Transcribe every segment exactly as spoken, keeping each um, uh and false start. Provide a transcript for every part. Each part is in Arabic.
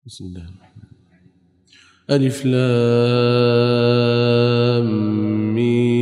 بسم الله الرحمن الرحيم. ألف لام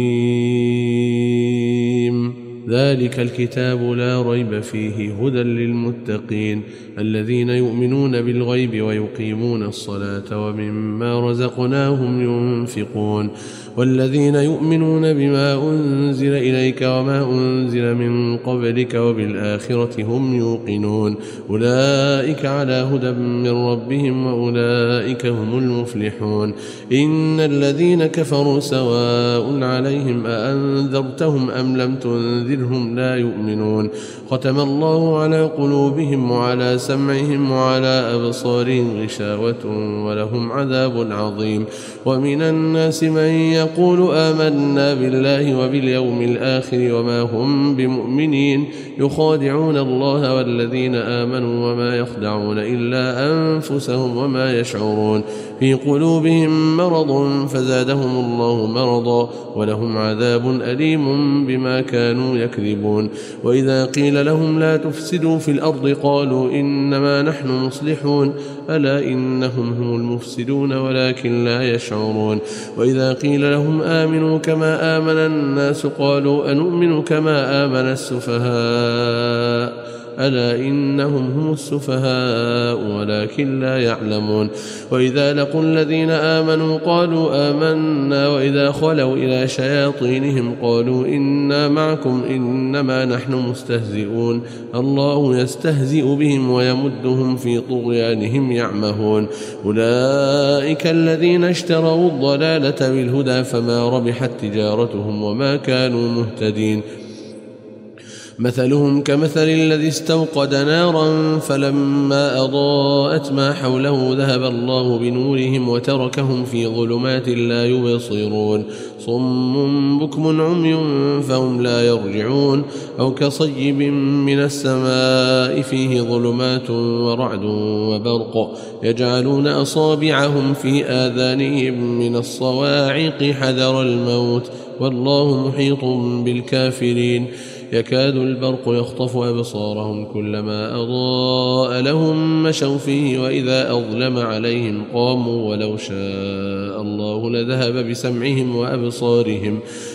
ميم ذلك الكتاب لا ريب فيه هدى للمتقين الذين يؤمنون بالغيب ويقيمون الصلاة ومما رزقناهم ينفقون والذين يؤمنون بما أنزل إليك وما أنزل من قبلك وبالآخرة هم يوقنون أولئك على هدى من ربهم وأولئك هم المفلحون. إن الذين كفروا سواء عليهم أأنذرتهم أم لم تنذرهم لا يؤمنون ختم الله على قلوبهم وعلى سمعهم وعلى أبصارهم غشاوة ولهم عذاب عظيم. ومن الناس من يقول آمنا بالله وباليوم الآخر وما هم بمؤمنين يخادعون الله والذين آمنوا وما يخدعون إلا أنفسهم وما يشعرون في قلوبهم مرض فزادهم الله مرضا ولهم عذاب أليم بما كانوا يكذبون. وإذا قيل لهم لا تفسدوا في الأرض قالوا إنما نحن مصلحون ألا إنهم هم المفسدون ولكن لا يشعرون. وإذا قيل لهم آمنوا كما آمن الناس قالوا أنؤمن كما آمن السفهاء ألا إنهم هم السفهاء ولكن لا يعلمون. وإذا لقوا الذين آمنوا قالوا آمنا وإذا خلوا إلى شياطينهم قالوا إنا معكم إنما نحن مستهزئون الله يستهزئ بهم ويمدهم في طغيانهم يعمهون. أولئك الذين اشتروا الضلالة بالهدى فما ربحت تجارتهم وما كانوا مهتدين. مثلهم كمثل الذي استوقد نارا فلما أضاءت ما حوله ذهب الله بنورهم وتركهم في ظلمات لا يبصرون صم بكم عمي فهم لا يرجعون. أو كصيب من السماء فيه ظلمات ورعد وبرق يجعلون أصابعهم في آذانهم من الصواعق حذر الموت والله محيط بالكافرين. يكاد البرق يخطف أبصارهم كلما أضاء لهم مشوا فيه وإذا أظلم عليهم قاموا ولو شاء الله لذهب بسمعهم وأبصارهم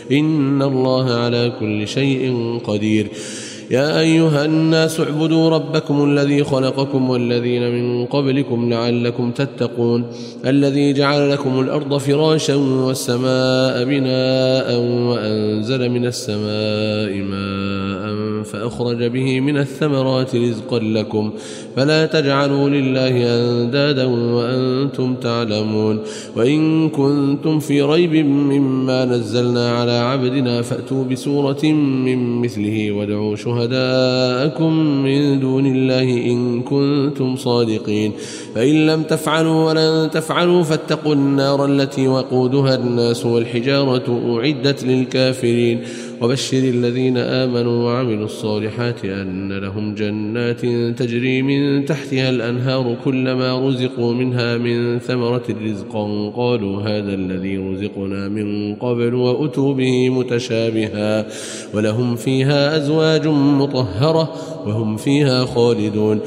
إن الله على كل شيء قدير. يا أيها الناس اعبدوا ربكم الذي خلقكم والذين من قبلكم لعلكم تتقون الذي جعل لكم الأرض فراشا والسماء بناء وأنزل من السماء ماء فأخرج به من الثمرات رزقا لكم فلا تجعلوا لله أندادا وأنتم تعلمون. وإن كنتم في ريب مما نزلنا على عبدنا فأتوا بسورة من مثله وادعوا شهداءكم من دون الله إن كنتم صادقين فإن لم تفعلوا ولن تفعلوا فاتقوا النار التي وقودها الناس والحجارة أعدت للكافرين. وبشر الذين آمنوا وعملوا الصالحات أن لهم جنات تجري من تحتها الأنهار كلما رزقوا منها من ثمرة رزقا قالوا هذا الذي رزقنا من قبل وأتوا به متشابها ولهم فيها أزواج مطهرة وهم فيها خالدون.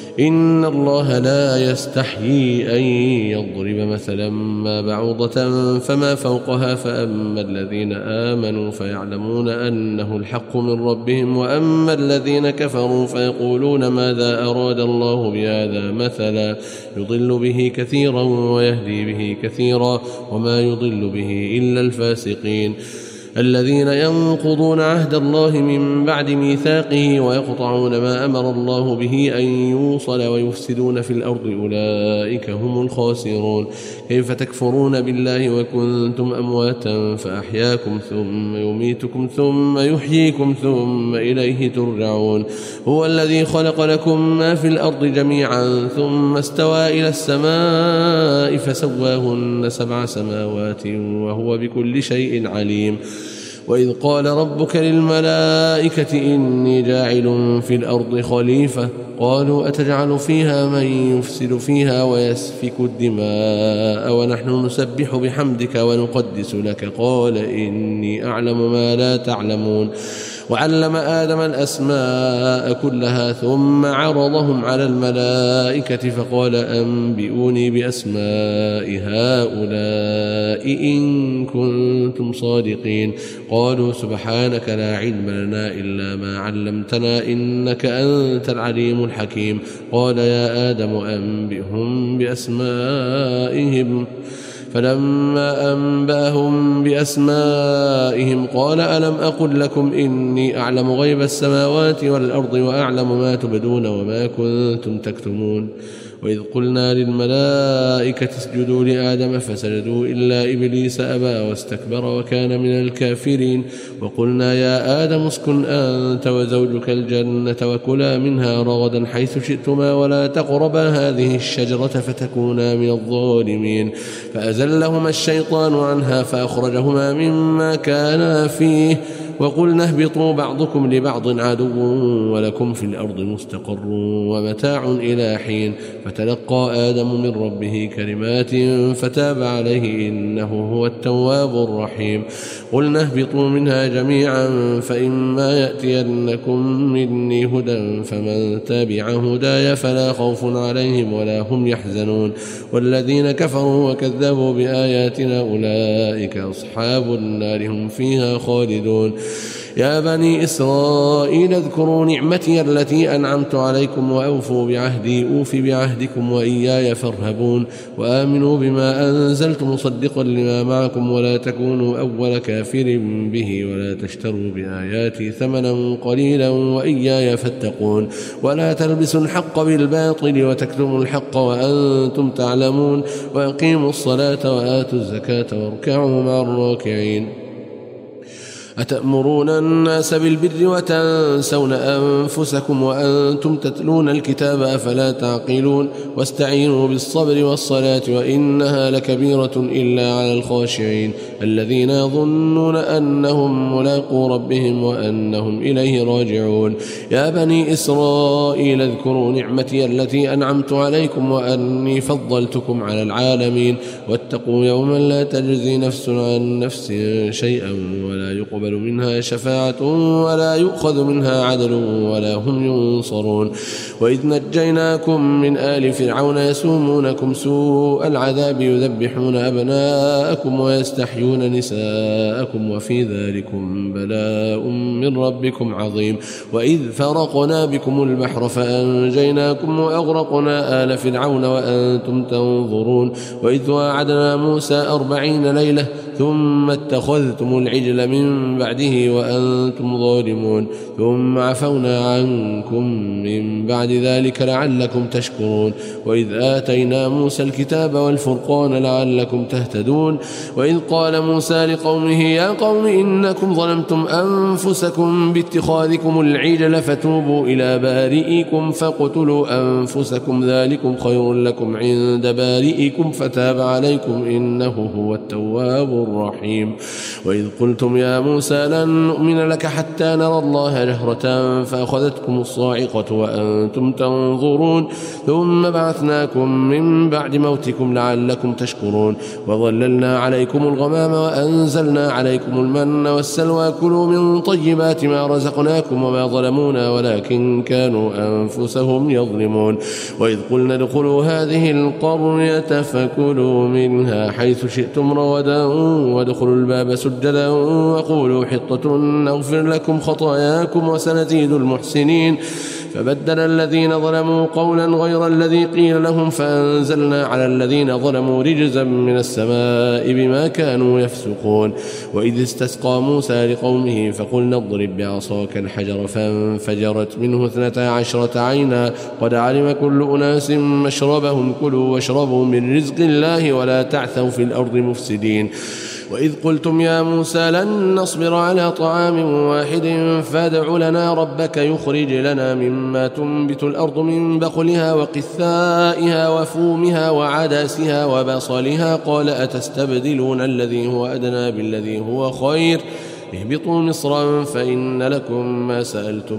إن الله لا يستحيي أن يضرب مثلا ما بعوضة فما فوقها فأما الذين آمنوا فيعلمون أنه الحق من ربهم وأما الذين كفروا فيقولون ماذا أراد الله بهذا مثلا يضل به كثيرا ويهدي به كثيرا وما يضل به إلا الفاسقين. الذين ينقضون عهد الله من بعد ميثاقه ويقطعون ما أمر الله به أن يوصل ويفسدون في الأرض أولئك هم الخاسرون. كيف تكفرون بالله وكنتم أمواتا فأحياكم ثم يميتكم ثم يحييكم ثم إليه ترجعون. هو الذي خلق لكم ما في الأرض جميعا ثم استوى إلى السماء فسواهن سبع سماوات وهو بكل شيء عليم. وإذ قال ربك للملائكة إني جاعل في الأرض خليفة قالوا أتجعل فيها من يفسد فيها ويسفك الدماء ونحن نسبح بحمدك ونقدس لك قال إني أعلم ما لا تعلمون. وعلم آدم الأسماء كلها ثم عرضهم على الملائكة فقال أنبئوني بأسماء هؤلاء إن كنتم صادقين قالوا سبحانك لا علم لنا إلا ما علمتنا إنك أنت العليم الحكيم قال يا آدم أنبئهم بأسمائهم فلما أنبأهم بأسمائهم قال ألم أقل لكم إني أعلم غيب السماوات والأرض وأعلم ما تبدون وما كنتم تكتمون وإذ قلنا للملائكة اسجدوا لآدم فسجدوا إلا إبليس أبى واستكبر وكان من الكافرين وقلنا يا آدم اسكن أنت وزوجك الجنة وكلا منها رغدا حيث شئتما ولا تقربا هذه الشجرة فتكونا من الظالمين فأزلهما الشيطان عنها فأخرجهما مما كانا فيه وقلنا اهبطوا بعضكم لبعض عدو ولكم في الأرض مستقر ومتاع إلى حين فتلقى آدم من ربه كلمات فتاب عليه إنه هو التواب الرحيم قلنا اهبطوا منها جميعا فإما يأتينكم مني هدى فمن تبع هداي فلا خوف عليهم ولا هم يحزنون والذين كفروا وكذبوا بآياتنا أولئك أصحاب النار هم فيها خالدون يا بني إسرائيل اذكروا نعمتي التي أنعمت عليكم وأوفوا بعهدي أوف بعهدكم وإياي فارهبون وآمنوا بما أنزلت مصدقا لما معكم ولا تكونوا أول كافر به ولا تشتروا بآياتي ثمنا قليلا وإياي فاتقون ولا تلبسوا الحق بالباطل وتكتموا الحق وأنتم تعلمون وأقيموا الصلاة وآتوا الزكاة واركعوا مع الراكعين أتأمرون الناس بالبر وتنسون أنفسكم وأنتم تتلون الكتاب أفلا تعقلون واستعينوا بالصبر والصلاة وإنها لكبيرة إلا على الخاشعين الذين يظنون أنهم ملاقو ربهم وأنهم إليه راجعون يا بني إسرائيل اذكروا نعمتي التي أنعمت عليكم وأني فضلتكم على العالمين واتقوا يوما لا تجزي نفس عن نفس شيئا ولا يقبل منها شفاعة ولا يؤخذ منها عدل ولا هم ينصرون وإذ نجيناكم من آل فرعون يسومونكم سوء العذاب يذبحون أبناءكم ويستحيون نساءكم وفي ذلكم بلاء من ربكم عظيم وإذ فرقنا بكم البحر فأنجيناكم وأغرقنا آل فرعون وأنتم تنظرون وإذ وعدنا موسى أربعين ليلة ثم اتخذتم العجل من بعده وأنتم ظالمون ثم عفونا عنكم من بعد ذلك لعلكم تشكرون وإذ آتينا موسى الكتاب والفرقان لعلكم تهتدون وإذ قال موسى لقومه يا قوم إنكم ظلمتم أنفسكم باتخاذكم العجل فتوبوا إلى بارئكم فاقتلوا أنفسكم ذلكم خير لكم عند بارئكم فتاب عليكم إنه هو التواب الرحيم وإذ قلتم يا موسى لن نؤمن لك حتى نرى الله جهرة فأخذتكم الصاعقة وأنتم تنظرون ثم بعثناكم من بعد موتكم لعلكم تشكرون وظللنا عليكم الغمام وأنزلنا عليكم المن والسلوى كلوا من طيبات ما رزقناكم وما ظلمونا ولكن كانوا أنفسهم يظلمون وإذ قلنا ادخلوا هذه القرية فكلوا منها حيث شئتم رغدا وادخلوا الباب سجدا وقولوا حطة نغفر لكم خطاياكم وسنزيد المحسنين فبدل الذين ظلموا قولا غير الذي قيل لهم فأنزلنا على الذين ظلموا رجزا من السماء بما كانوا يفسقون وإذ استسقى موسى لقومه فقلنا اضرب بعصاك الحجر فانفجرت منه اثنتا عشرة عينا قد علم كل أناس مشربهم كلوا واشربوا من رزق الله ولا تعثوا في الأرض مفسدين وإذ قلتم يا موسى لن نصبر على طعام واحد فادع لنا ربك يخرج لنا مما تنبت الأرض من بقلها وقثائها وفومها وعدسها وبصلها قال أتستبدلون الذي هو أدنى بالذي هو خير اهبطوا مصرا فإن لكم ما سألتم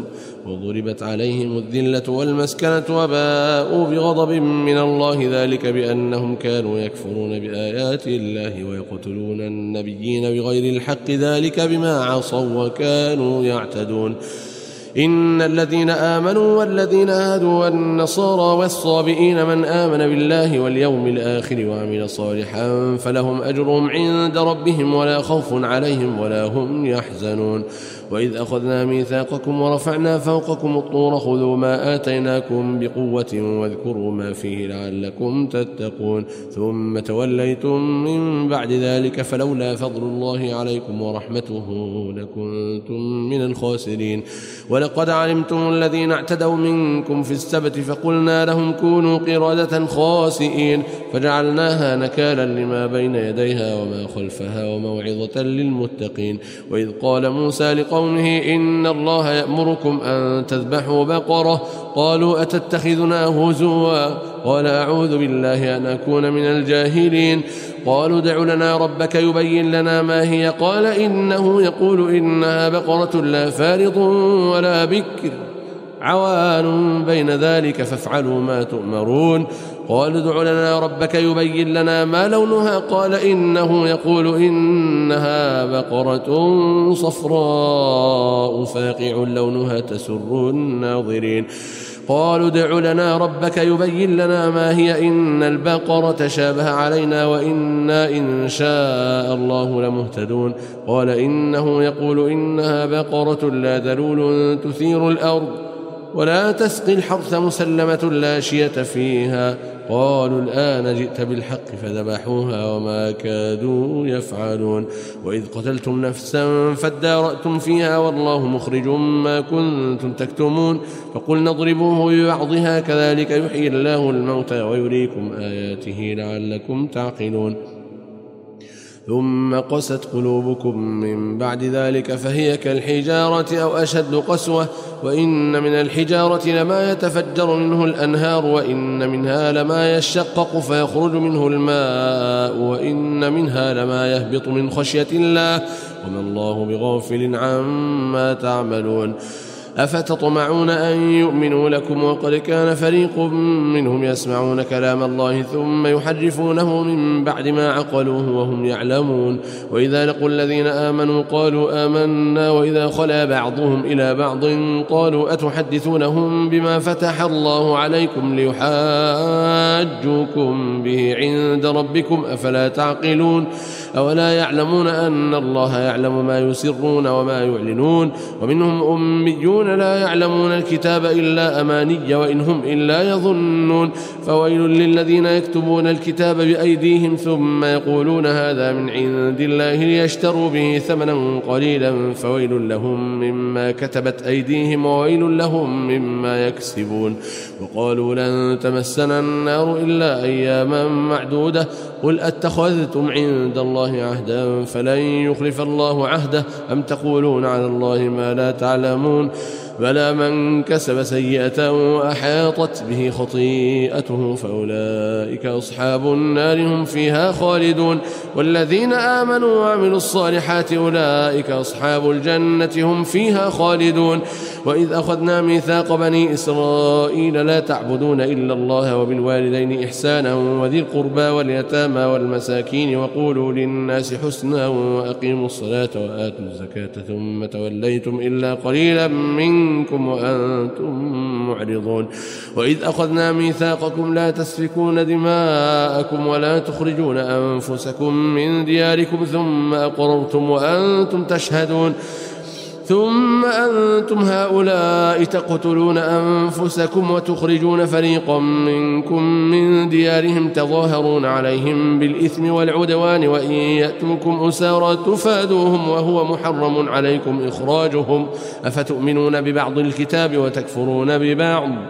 وضربت عليهم الذلة والمسكنة وباءوا بغضب من الله ذلك بأنهم كانوا يكفرون بآيات الله ويقتلون النبيين بغير الحق ذلك بما عصوا وكانوا يعتدون إن الذين آمنوا والذين هادوا والنصارى والصابئين من آمن بالله واليوم الآخر وعمل صالحا فلهم أجرهم عند ربهم ولا خوف عليهم ولا هم يحزنون وإذ أخذنا ميثاقكم ورفعنا فوقكم الطور خذوا ما آتيناكم بقوة واذكروا ما فيه لعلكم تتقون ثم توليتم من بعد ذلك فلولا فضل الله عليكم ورحمته لكنتم من الخاسرين ولقد علمتم الذين اعتدوا منكم في السبت فقلنا لهم كونوا قردة خاسئين فجعلناها نكالا لما بين يديها وما خلفها وموعظة للمتقين وإذ قال موسى لقومه إن الله يأمركم أن تذبحوا بقرة قالوا أتتخذنا هزوا قال أعوذ بالله أن أكون من الجاهلين قالوا ادع لنا ربك يبين لنا ما هي قال إنه يقول إنها بقرة لا فارض ولا بكر عوان بين ذلك فافعلوا ما تؤمرون قالوا ادع لنا ربك يبين لنا ما لونها قال إنه يقول إنها بقرة صفراء فاقع لونها تسر الناظرين قالوا ادع لنا ربك يبين لنا ما هي إن البقرة شابه علينا وإنا إن شاء الله لمهتدون قال إنه يقول إنها بقرة لا ذلول تثير الأرض ولا تسقي الحرث مسلمة لا شية فيها قالوا الآن جئت بالحق فذبحوها وما كادوا يفعلون وإذ قتلتم نفسا فادارأتم فيها والله مخرج ما كنتم تكتمون فقلنا اضربوه ببعضها كذلك يحيي الله الموتى ويريكم آياته لعلكم تعقلون ثم قست قلوبكم من بعد ذلك فهي كالحجارة أو أشد قسوة وإن من الحجارة لما يتفجر منه الأنهار وإن منها لما يشقق فيخرج منه الماء وإن منها لما يهبط من خشية الله وما الله بغافل عما تعملون أفتطمعون أن يؤمنوا لكم وقد كان فريق منهم يسمعون كلام الله ثم يحرفونه من بعد ما عقلوه وهم يعلمون وإذا لقوا الذين آمنوا قالوا آمنا وإذا خلا بعضهم إلى بعض قالوا أتحدثونهم بما فتح الله عليكم ليحاجوكم به عند ربكم أفلا تعقلون أولا يعلمون أن الله يعلم ما يسرون وما يعلنون ومنهم أميون لا يعلمون الكتاب إلا أماني وإن هم إلا يظنون فويل للذين يكتبون الكتاب بأيديهم ثم يقولون هذا من عند الله ليشتروا به ثمنا قليلا فويل لهم مما كتبت أيديهم وويل لهم مما يكسبون وقالوا لن تمسنا النار إلا أياما معدودة قل أتخذتم عند الله عهدا فلن يخلف الله عهده أم تقولون على الله ما لا تعلمون بلى من كسب سيئة وأحاطت به خطيئته فأولئك أصحاب النار هم فيها خالدون والذين آمنوا وعملوا الصالحات أولئك أصحاب الجنة هم فيها خالدون وإذ أخذنا ميثاق بني إسرائيل لا تعبدون إلا الله وبالوالدين إحسانا وذي القربى واليتامى والمساكين وقولوا للناس حسنا وأقيموا الصلاة وآتوا الزكاة ثم توليتم إلا قليلا منكم وأنتم معرضون وإذ أخذنا ميثاقكم لا تسفكون دماءكم ولا تخرجون أنفسكم من دياركم ثم أقررتم وأنتم تشهدون ثم أنتم هؤلاء تقتلون أنفسكم وتخرجون فريقا منكم من ديارهم تظاهرون عليهم بالإثم والعدوان وإن يأتوكم أسارى تفادوهم وهو محرم عليكم إخراجهم أفتؤمنون ببعض الكتاب وتكفرون ببعض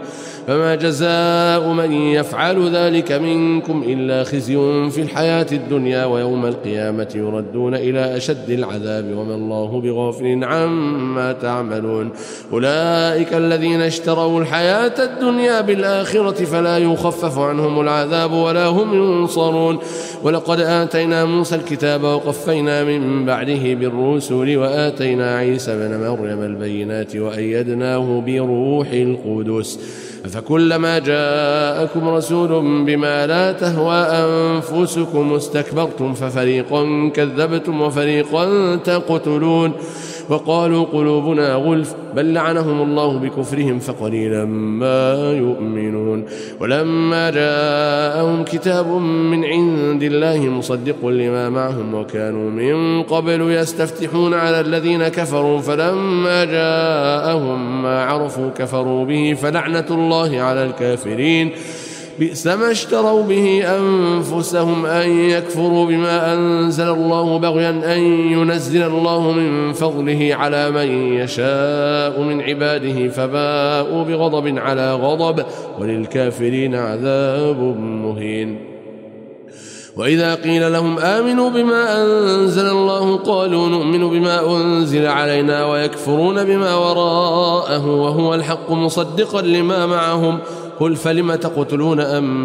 فما جزاء من يفعل ذلك منكم إلا خزي في الحياة الدنيا ويوم القيامة يردون إلى أشد العذاب وما الله بغافل عما تعملون أولئك الذين اشتروا الحياة الدنيا بالآخرة فلا يخفف عنهم العذاب ولا هم ينصرون ولقد آتينا موسى الكتاب وقفينا من بعده بالرسل وآتينا عيسى بن مريم البينات وأيدناه بروح القدس أفكلما جاءكم رسول بما لا تهوى أنفسكم استكبرتم ففريقا كذبتم وفريقا تقتلون وقالوا قلوبنا غلف بل لعنهم الله بكفرهم فقليلا ما يؤمنون ولما جاءهم كتاب من عند الله مصدق لما معهم وكانوا من قبل يستفتحون على الذين كفروا فلما جاءهم ما عرفوا كفروا به فلعنة الله على الكافرين بئس ما اشتروا به أنفسهم أن يكفروا بما أنزل الله بغيا أن ينزل الله من فضله على من يشاء من عباده فباءوا بغضب على غضب وللكافرين عذاب مهين وإذا قيل لهم آمنوا بما أنزل الله قالوا نؤمن بما أنزل علينا ويكفرون بما وراءه وهو الحق مصدقا لما معهم قل فلم تقتلون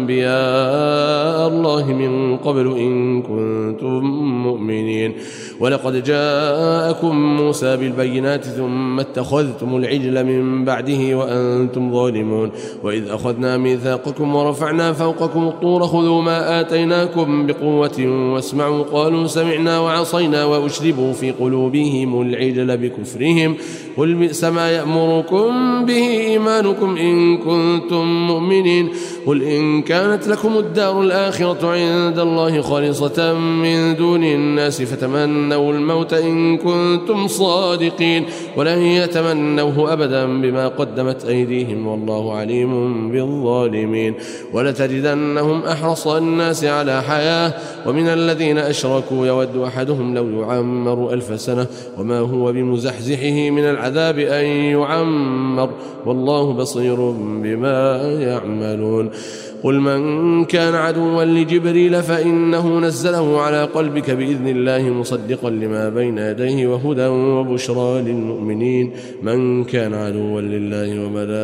أنبياء الله من قبل إن كنتم مؤمنين ولقد جاءكم موسى بالبينات ثم اتخذتم العجل من بعده وأنتم ظالمون وإذ أخذنا ميثاقكم ورفعنا فوقكم الطور خذوا ما آتيناكم بقوة واسمعوا قالوا سمعنا وعصينا وأشربوا في قلوبهم العجل بكفرهم قل بئس ما يأمركم به إيمانكم إن كنتم مؤمنين قل إن كانت لكم الدار الآخرة عند الله خالصة من دون الناس فتمنوا الموت إن كنتم صادقين ولن يتمنوه أبدا بما قدمت أيديهم والله عليم بالظالمين ولتجدنهم أحرص الناس على حياة ومن الذين أشركوا يود أحدهم لو يعمر ألف سنة وما هو بمزحزحه من العذاب أن يعمر والله بصير بما يعملون قل من كان عدوا لجبريل فإنه نزله على قلبك بإذن الله مصدقا لما بين يديه وهدى وبشرى للمؤمنين من كان عدوا لله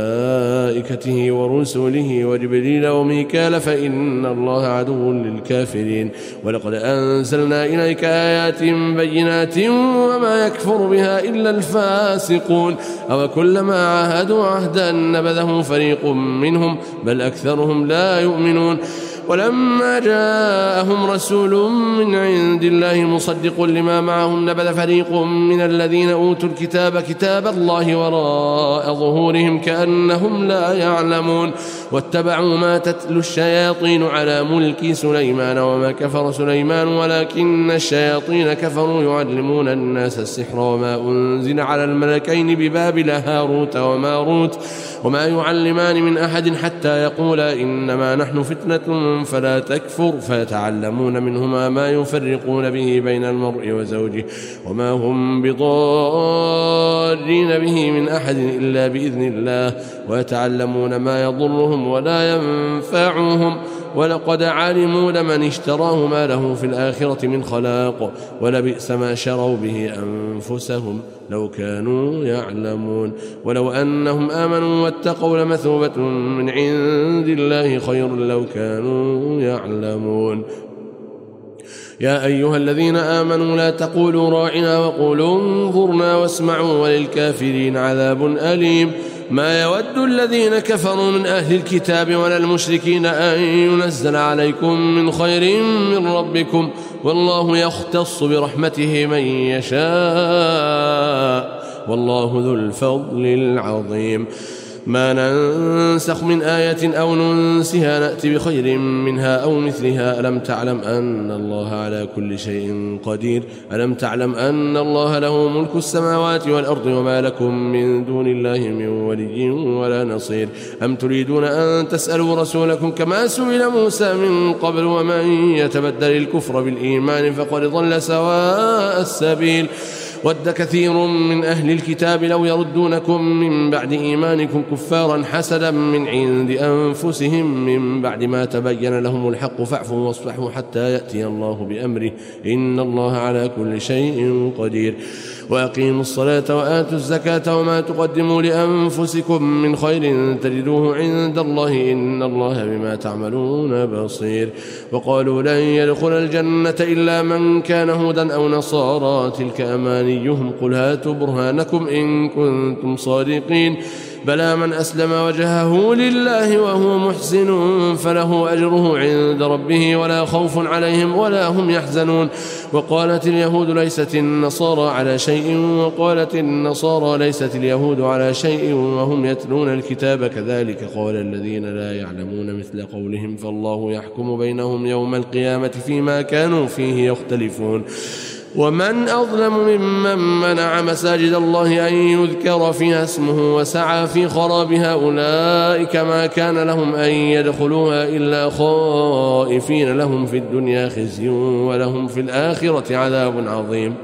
وملائكته ورسله وجبريل وميكال فإن الله عدو للكافرين ولقد أنزلنا إليك آيات بينات وما يكفر بها إلا الفاسقون أو كلما عاهدوا عهدا نبذه فريق منهم بل أكثرهم لا يؤمنون ولما جاءهم رسول من عند الله مصدق لما معهم نبذ فريق من الذين أوتوا الكتاب كتاب الله وراء ظهورهم كأنهم لا يعلمون واتبعوا ما تتلو الشياطين على ملك سليمان وما كفر سليمان ولكن الشياطين كفروا يعلمون الناس السحر وما أنزل على الملكين ببابل هاروت وماروت وما يعلمان من أحد حتى يقولا إنما نحن فتنة فلا تكفر فيتعلمون منهما ما يفرقون به بين المرء وزوجه وما هم بضارين به من أحد إلا بإذن الله ويتعلمون ما يضرهم ولا ينفعهم ولقد علموا لمن اشتراه ما له في الآخرة من خلاق ولبئس ما شروا به أنفسهم لو كانوا يعلمون ولو أنهم آمنوا واتقوا لمثوبة من عند الله خير لو كانوا يعلمون يا أيها الذين آمنوا لا تقولوا راعنا وقولوا انظرنا واسمعوا وللكافرين عذاب أليم ما يود الذين كفروا من أهل الكتاب ولا المشركين أن ينزل عليكم من خير من ربكم والله يختص برحمته من يشاء والله ذو الفضل العظيم ما ننسخ من آية أو ننسها نأتي بخير منها أو مثلها ألم تعلم أن الله على كل شيء قدير ألم تعلم أن الله له ملك السماوات والأرض وما لكم من دون الله من ولي ولا نصير أم تريدون أن تسألوا رسولكم كما سئل موسى من قبل ومن يتبدل الكفر بالإيمان فقد ضل سواء السبيل ود كثير من أهل الكتاب لو يردونكم من بعد إيمانكم كفارا حسدا من عند أنفسهم من بعد ما تبين لهم الحق فاعفوا واصفحوا حتى يأتي الله بأمره إن الله على كل شيء قدير وأقيموا الصلاة وآتوا الزكاة وما تقدموا لأنفسكم من خير تجدوه عند الله إن الله بما تعملون بصير وقالوا لن يدخل الجنة إلا من كان هودا أو نصارى تلك أمانيهم قل هاتوا برهانكم إن كنتم صادقين بلى من أسلم وجهه لله وهو محسن فله أجره عند ربه ولا خوف عليهم ولا هم يحزنون وقالت اليهود ليست النصارى على شيء وقالت النصارى ليست اليهود على شيء وهم يتلون الكتاب كذلك قال الذين لا يعلمون مثل قولهم فالله يحكم بينهم يوم القيامة فيما كانوا فيه يختلفون ومن أظلم ممن منع مساجد الله أن يذكر فيها اسمه وسعى في خرابها أولئك ما كان لهم أن يدخلوها إلا خائفين لهم في الدنيا خزي ولهم في الآخرة عذاب عظيم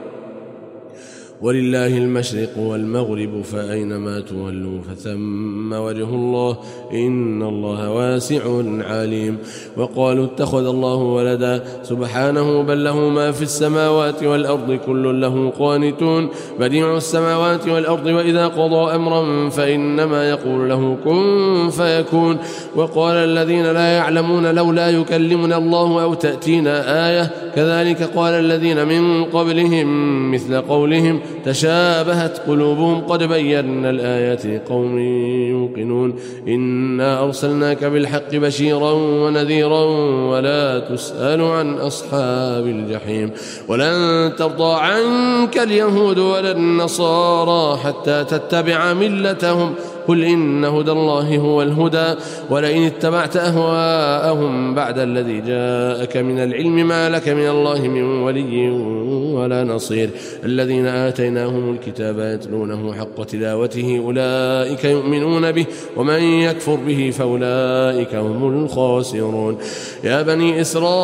ولله المشرق والمغرب فأينما تولوا فثم وجه الله إن الله واسع عليم وقالوا اتخذ الله ولدا سبحانه بل له ما في السماوات والأرض كل له قانتون بديع السماوات والأرض وإذا قضى أمرا فإنما يقول له كن فيكون وقال الذين لا يعلمون لولا يكلمنا الله أو تأتينا آية كذلك قال الذين من قبلهم مثل قولهم تشابهت قلوبهم قد بينا الآيات لقوم يوقنون إنا أرسلناك بالحق بشيرا ونذيرا ولا تسأل عن أصحاب الجحيم ولن ترضى عنك اليهود ولا النصارى حتى تتبع ملتهم قل إن هدى الله هو الهدى ولئن اتبعت أهواءهم بعد الذي جاءك من العلم ما لك من الله من ولي ولا نصير الذين آتيناهم الكتاب يتلونه حق تلاوته أولئك يؤمنون به ومن يكفر به فأولئك هم الخاسرون يا بني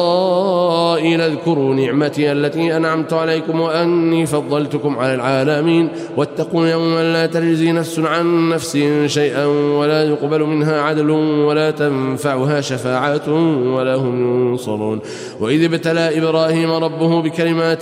إسرائيل اذكروا نعمتي التي أنعمت عليكم وأني فضلتكم على العالمين واتقوا يوما لا تجزي نفس عن نفس شيئا ولا يقبل منها عدل ولا تنفعها شفاعة ولا هم ينصرون وإذ ابتلى إبراهيم ربه بكلمات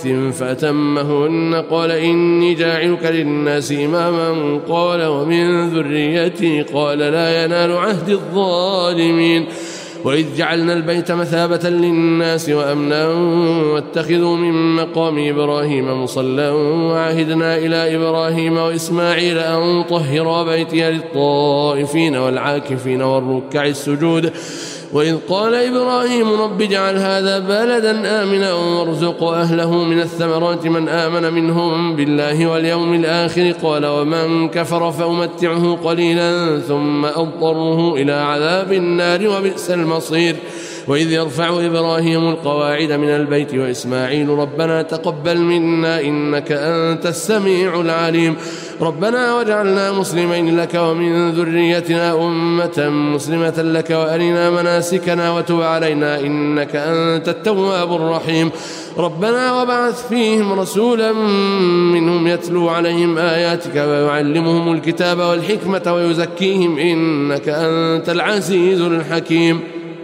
فأتمهن قال إني جاعلك للناس إماما قال ومن ذريتي قال لا ينال عهد الظالمين وإذ جعلنا البيت مثابة للناس وأمنا واتخذوا من مقام إبراهيم مصلى وعهدنا إلى إبراهيم وإسماعيل أن طهر بيتي للطائفين والعاكفين والركع السجود وإذ قال إبراهيم رب اجعل هذا بلدا آمنا وارزق أهله من الثمرات من آمن منهم بالله واليوم الآخر قال ومن كفر فأمتعه قليلا ثم أضطره إلى عذاب النار وبئس المصير وإذ يرفع إبراهيم القواعد من البيت وإسماعيل ربنا تقبل منا إنك أنت السميع العليم ربنا واجعلنا مسلمين لك ومن ذريتنا أمة مسلمة لك وأرنا مناسكنا وتب علينا إنك أنت التواب الرحيم ربنا وابعث فيهم رسولا منهم يتلو عليهم آياتك ويعلمهم الكتاب والحكمة ويزكيهم إنك أنت العزيز الحكيم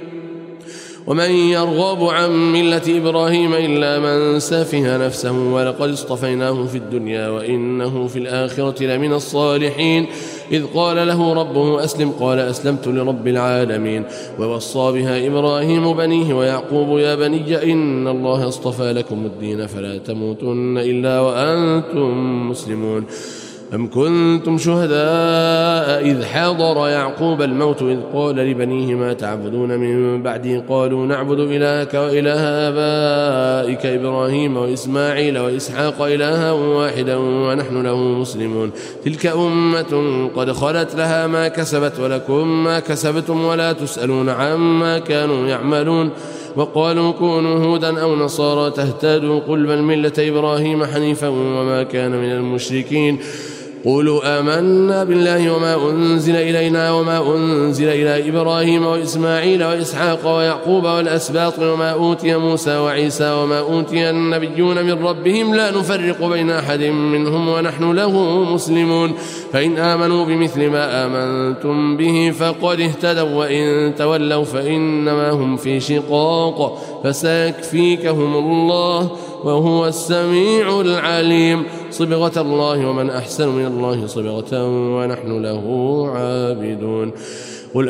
ومن يرغب عن ملة إبراهيم إلا من سفه نفسه ولقد اصطفيناه في الدنيا وإنه في الآخرة لمن الصالحين إذ قال له ربه أسلم قال أسلمت لرب العالمين ووصى بها إبراهيم بنيه ويعقوب يا بني إن الله اصطفى لكم الدين فلا تموتن إلا وأنتم مسلمون أم كنتم شهداء إذ حضر يعقوب الموت إذ قال لبنيه ما تعبدون من بعدي قالوا نعبد إلهك وإله آبائك إبراهيم وإسماعيل وإسحاق إلها واحدا ونحن له مسلمون تلك أمة قد خلت لها ما كسبت ولكم ما كسبتم ولا تسألون عما كانوا يعملون وقالوا كونوا هودا أو نصارى تهتدوا قل بل ملة إبراهيم حنيفا وما كان من المشركين قولوا آمنا بالله وما أنزل إلينا وما أنزل إلى إبراهيم وإسماعيل وإسحاق ويعقوب والأسباط وما أوتي موسى وعيسى وما أوتي النبيون من ربهم لا نفرق بين أحد منهم ونحن له مسلمون فإن آمنوا بمثل ما آمنتم به فقد اهتدوا وإن تولوا فإنما هم في شقاق فسيكفيكهم الله وهو السميع العليم صبغة الله ومن أحسن من الله صبغة ونحن له عابدون قل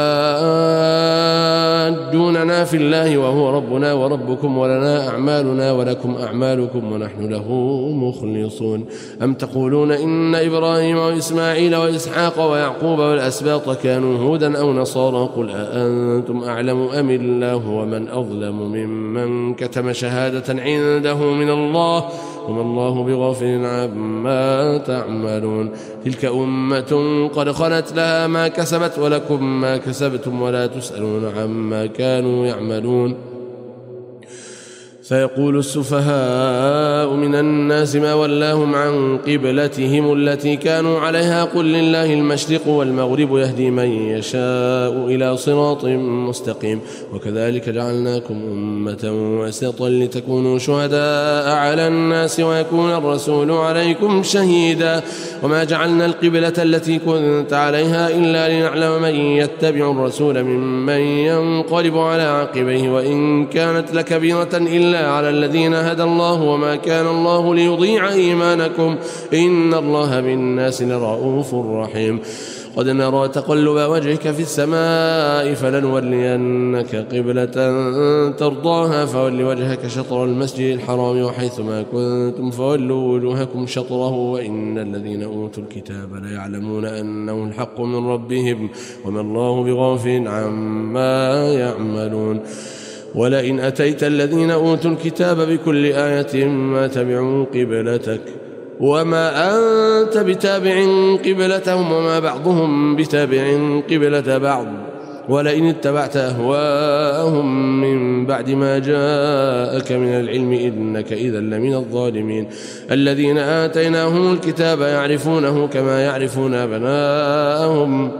أتحاجوننا في الله وهو ربنا وربكم ولنا أعمالنا ولكم أعمالكم ونحن له مخلصون أم تقولون إن إبراهيم وإسماعيل وإسحاق ويعقوب والأسباط كانوا هودا أو نصارى قل أأنتم أعلم أم الله ومن أظلم ممن كتم شهادة عنده من الله وما الله بغافل عما تعملون تلك أمة قد خلت لها ما كسبت ولكم ما كسبتم ولا تسألون عما كانوا يعملون سيقول السفهاء من الناس ما ولاهم عن قبلتهم التي كانوا عليها قل لله المشرق والمغرب يهدي من يشاء إلى صراط مستقيم وكذلك جعلناكم أمة وسطا لتكونوا شهداء على الناس ويكون الرسول عليكم شهيدا وما جعلنا القبلة التي كنت عليها إلا لنعلم من يتبع الرسول ممن ينقلب على عقبيه وإن كانت لكبيرة إلا على الذين هدى الله وما كان الله ليضيع إيمانكم إن الله بالناس لرؤوف رحيم قد نرى تقلب وجهك في السماء فلنولينك قبلة ترضاها فول وجهك شطر المسجد الحرام وحيث ما كنتم فولوا وجوهكم شطره وإن الذين أوتوا الكتاب ليعلمون أنه الحق من ربهم وما الله بغافل عما يعملون ولئن أتيت الذين أوتوا الكتاب بكل آية ما تبعوا قبلتك وما أنت بتابع قبلتهم وما بعضهم بتابع قبلة بعض ولئن اتبعت أهواءهم من بعد ما جاءك من العلم إنك إذا لمن الظالمين الذين آتيناهم الكتاب يعرفونه كما يعرفون أبناءهم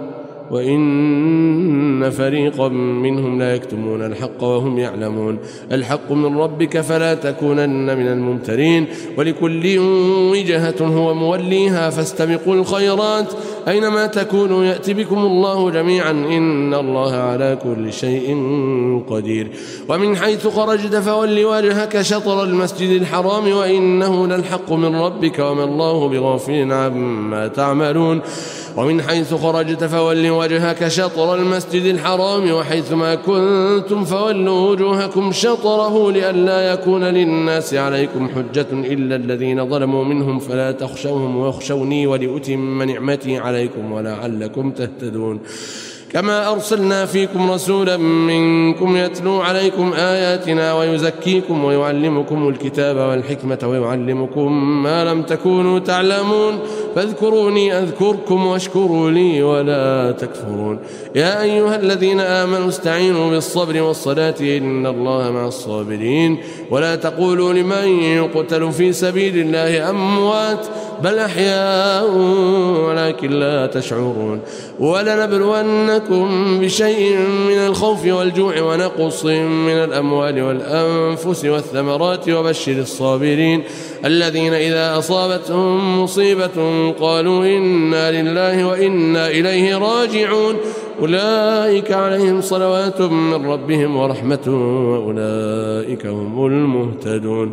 وإن فريقا منهم لا يكتمون الحق وهم يعلمون الحق من ربك فلا تكونن من الممترين ولكل وجهة هو موليها فاستبقوا الخيرات أينما تكونوا يأتي بكم الله جميعا إن الله على كل شيء قدير ومن حيث خرجت فول وجهك شطر المسجد الحرام وإنه للحق من ربك وما الله بغافل عما تعملون ومن حيث خرجت فول وجهك شطر المسجد الحرام وحيث ما كنتم فولوا وجوهكم شطره لئلا يكون للناس عليكم حجة إلا الذين ظلموا منهم فلا تخشوهم واخشوني ولأتم نعمتي عليكم ولعلكم تهتدون كما أرسلنا فيكم رسولا منكم يتلو عليكم آياتنا ويزكيكم ويعلمكم الكتاب والحكمة ويعلمكم ما لم تكونوا تعلمون فاذكروني أذكركم واشكروا لي ولا تكفرون يا أيها الذين آمنوا استعينوا بالصبر والصلاة إن الله مع الصابرين ولا تقولوا لمن يقتل في سبيل الله أموات بل أحياء ولكن لا تشعرون ولنبلونكم بشيء من الخوف والجوع ونقص من الأموال والأنفس والثمرات وبشر الصابرين الذين إذا أصابتهم مصيبة قالوا إنا لله وإنا إليه راجعون أولئك عليهم صلوات من ربهم ورحمة وأولئك هم المهتدون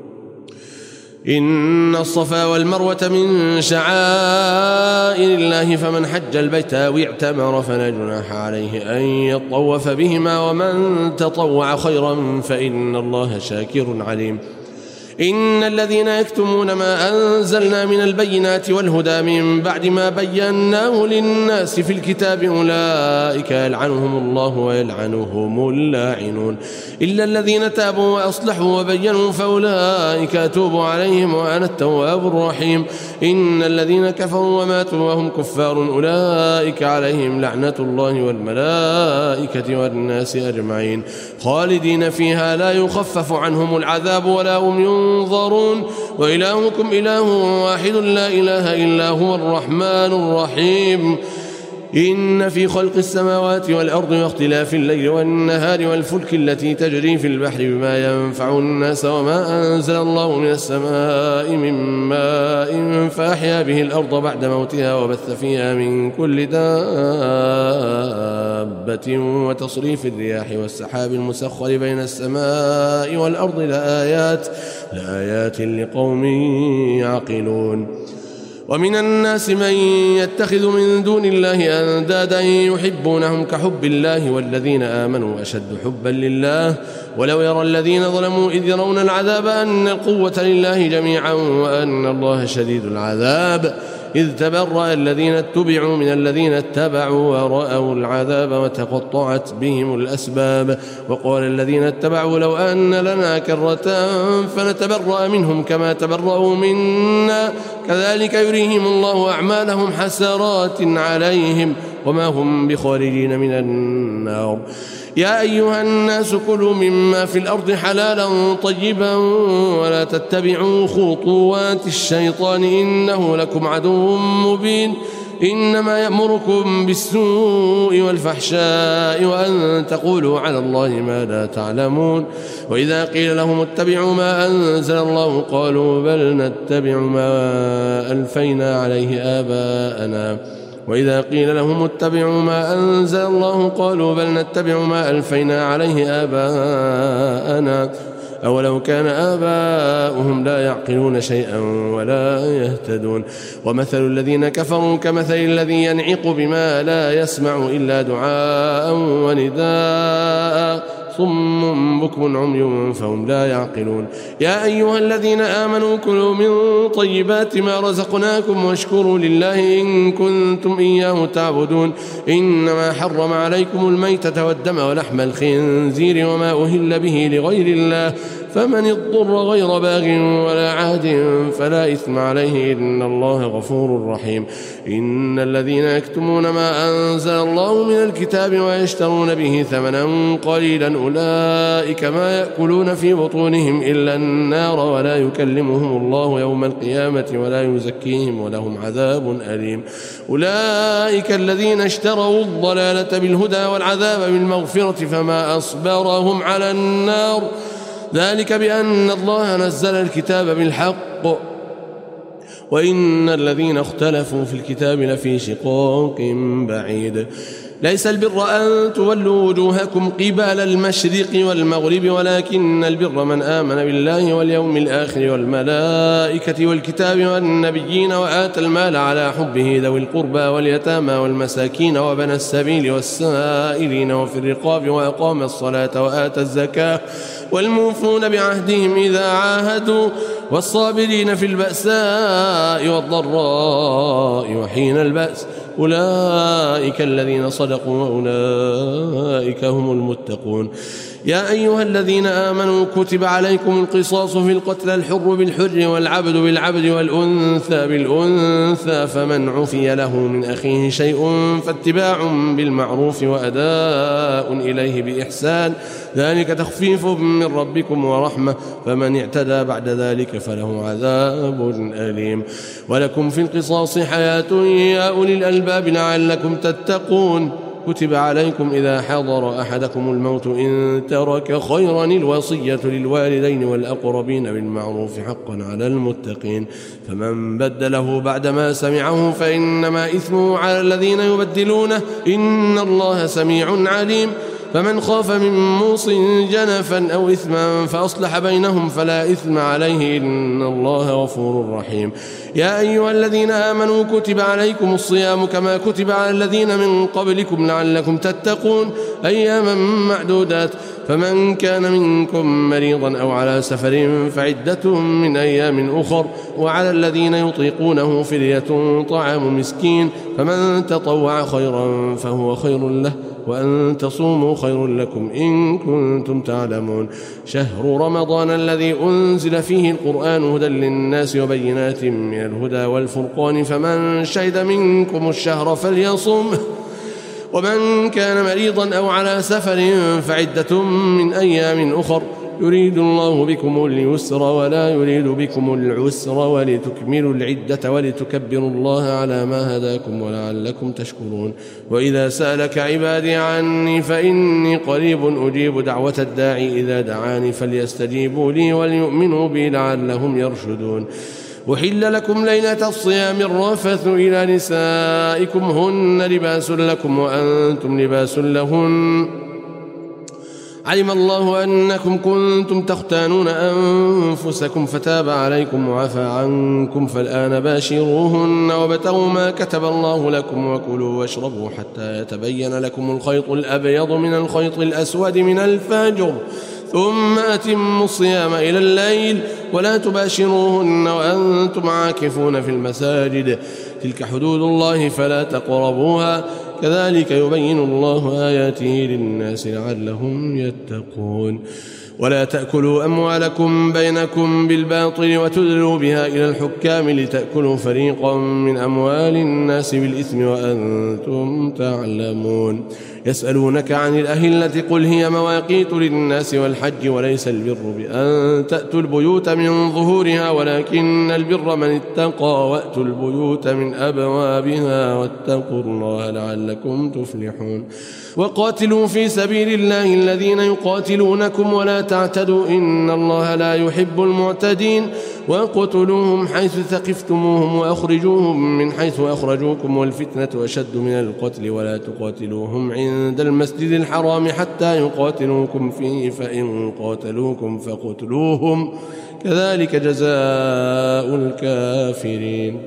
إن الصفا والمروة من شعائر الله فمن حج البيت أو اعتمر فلا جناح عليه أن يطوف بهما ومن تطوع خيرا فإن الله شاكر عليم إن الذين يكتمون ما أنزلنا من البينات والهدى من بعد ما بيناه للناس في الكتاب أولئك يلعنهم الله ويلعنهم اللاعنون إلا الذين تابوا وأصلحوا وبينوا فأولئك أتوب عليهم وأنا التواب الرحيم إن الذين كفروا وماتوا وهم كفار أولئك عليهم لعنة الله والملائكة والناس أجمعين خالدين فيها لا يخفف عنهم العذاب ولا هم ينظرون تنظرون وإلهكم إله واحد لا إله إلا هو الرحمن الرحيم إن في خلق السماوات والأرض واختلاف الليل والنهار والفلك التي تجري في البحر بما ينفع الناس وما أنزل الله من السماء من ماء فأحيا به الأرض بعد موتها وبث فيها من كل دابة وتصريف الرياح والسحاب المسخر بين السماء والأرض لآيات, لآيات لقوم يعقلون ومن الناس من يتخذ من دون الله أندادا يحبونهم كحب الله والذين آمنوا أشد حبا لله ولو يرى الذين ظلموا إذ يرون العذاب أن القوة لله جميعا وأن الله شديد العذاب إذ تبرأ الذين اتبعوا من الذين اتبعوا ورأوا العذاب وتقطعت بهم الأسباب وقال الذين اتبعوا لو أن لنا كرة فنتبرأ منهم كما تبرأوا منا كذلك يريهم الله أعمالهم حسرات عليهم وما هم بخارجين من النار يا أيها الناس كلوا مما في الأرض حلالا طيبا ولا تتبعوا خطوات الشيطان إنه لكم عدو مبين إنما يأمركم بالسوء والفحشاء وأن تقولوا على الله ما لا تعلمون وإذا قيل لهم اتبعوا ما أنزل الله قالوا بل نتبع ما ألفينا عليه آباءنا وإذا قيل لهم اتبعوا ما أنزل الله قالوا بل نتبع ما ألفينا عليه آباءنا أولو كان آباؤهم لا يعقلون شيئا ولا يهتدون ومثل الذين كفروا كمثل الذي ينعق بما لا يسمع إلا دعاء ونداء صم بكم عمي فهم لا يعقلون يا أيها الذين آمنوا كلوا من طيبات ما رزقناكم واشكروا لله إن كنتم إياه تعبدون إنما حرم عليكم الميتة والدم ولحم الخنزير وما أهل به لغير الله فمن اضطر غير باغ ولا عاد فلا إثم عليه إن الله غفور رحيم إن الذين يكتمون ما أنزل الله من الكتاب ويشترون به ثمنا قليلا أولئك ما يأكلون في بطونهم إلا النار ولا يكلمهم الله يوم القيامة ولا يزكيهم ولهم عذاب أليم أولئك الذين اشتروا الضلالة بالهدى والعذاب بالمغفرة فما أصبرهم على النار ذلك بأن الله نزل الكتاب بالحق وإن الذين اختلفوا في الكتاب لفي شقاق بعيد ليس البر أن تولوا وجوهكم قبال المشرق والمغرب ولكن البر من آمن بالله واليوم الآخر والملائكة والكتاب والنبيين وآتى المال على حبه ذوي القربى واليتامى والمساكين وبنى السبيل والسائلين وفي الرقاب وأقام الصلاة وآتى الزكاة والموفون بعهدهم إذا عاهدوا والصابرين في البأساء والضراء وحين البأس أولئك الذين صدقوا وأولئك هم المتقون يا أيها الذين آمنوا كتب عليكم القصاص في القتلى الحر بالحر والعبد بالعبد والأنثى بالأنثى فمن عفي له من أخيه شيء فاتباع بالمعروف وأداء إليه بإحسان ذلك تخفيف من ربكم ورحمة فمن اعتدى بعد ذلك فله عذاب أليم ولكم في القصاص حياة يا أولي الألباب لعلكم تتقون كتب عليكم إذا حضر أحدكم الموت إن ترك خيرا الوصية للوالدين والأقربين بالمعروف حقا على المتقين فمن بدله بعدما سمعه فإنما إثمه على الذين يبدلونه إن الله سميع عليم فمن خاف من موص جنفا أو إثما فأصلح بينهم فلا إثم عليه إن الله غفور رحيم يا أيها الذين آمنوا كتب عليكم الصيام كما كتب على الذين من قبلكم لعلكم تتقون أياما معدودات فمن كان منكم مريضا أو على سفر فعدة من أيام أخر وعلى الذين يطيقونه فدية طعام مسكين فمن تطوع خيرا فهو خير له وأن تصوموا خير لكم إن كنتم تعلمون شهر رمضان الذي أنزل فيه القرآن هدى للناس وبينات من الهدى والفرقان فمن شهد منكم الشهر فليصمه ومن كان مريضا أو على سفر فعدة من أيام أخر يريد الله بكم اليسر ولا يريد بكم العسر ولتكملوا العدة ولتكبروا الله على ما هداكم ولعلكم تشكرون. وإذا سألك عبادي عني فإني قريب أجيب دعوة الداعي إذا دعاني فليستجيبوا لي وليؤمنوا بي لعلهم يرشدون. أحل لكم ليلة الصيام الرفث إلى نسائكم هن لباس لكم وأنتم لباس لهن علم الله أنكم كنتم تختانون أنفسكم فتاب عليكم وعفى عنكم فالآن باشروهن وابتغوا ما كتب الله لكم وكلوا واشربوا حتى يتبين لكم الخيط الأبيض من الخيط الأسود من الفجر ثم أتموا الصيام إلى الليل ولا تباشروهن وأنتم عاكفون في المساجد تلك حدود الله فلا تقربوها كذلك يبين الله آياته للناس لعلهم يتقون. ولا تأكلوا أموالكم بينكم بالباطل وتدلوا بها إلى الحكام لتأكلوا فريقا من أموال الناس بالإثم وأنتم تعلمون. يسألونك عن الأهلة قل هي مواقيت للناس والحج وليس البر بأن تأتوا البيوت من ظهورها ولكن البر من اتقى وأتوا البيوت من أبوابها واتقوا الله لعلكم تفلحون. وقاتلوا في سبيل الله الذين يقاتلونكم ولا تعتدوا إن الله لا يحب المعتدين. وقتلوهم حيث ثقفتموهم وأخرجوهم من حيث أخرجوكم والفتنة أشد من القتل ولا تقاتلوهم عند المسجد الحرام حتى يقاتلوكم فيه فإن قاتلوكم فقتلوهم كذلك جزاء الكافرين.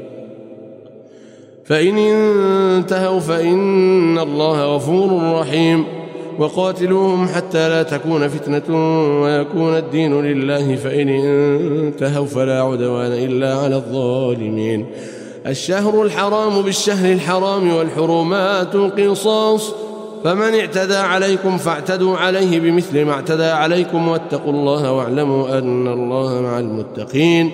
فإن انتهوا فإن الله غفور رحيم. وقاتلوهم حتى لا تكون فتنة ويكون الدين لله فإن انتهوا فلا عدوان إلا على الظالمين. الشهر الحرام بالشهر الحرام والحرمات قصاص فمن اعتدى عليكم فاعتدوا عليه بمثل ما اعتدى عليكم واتقوا الله واعلموا أن الله مع المتقين.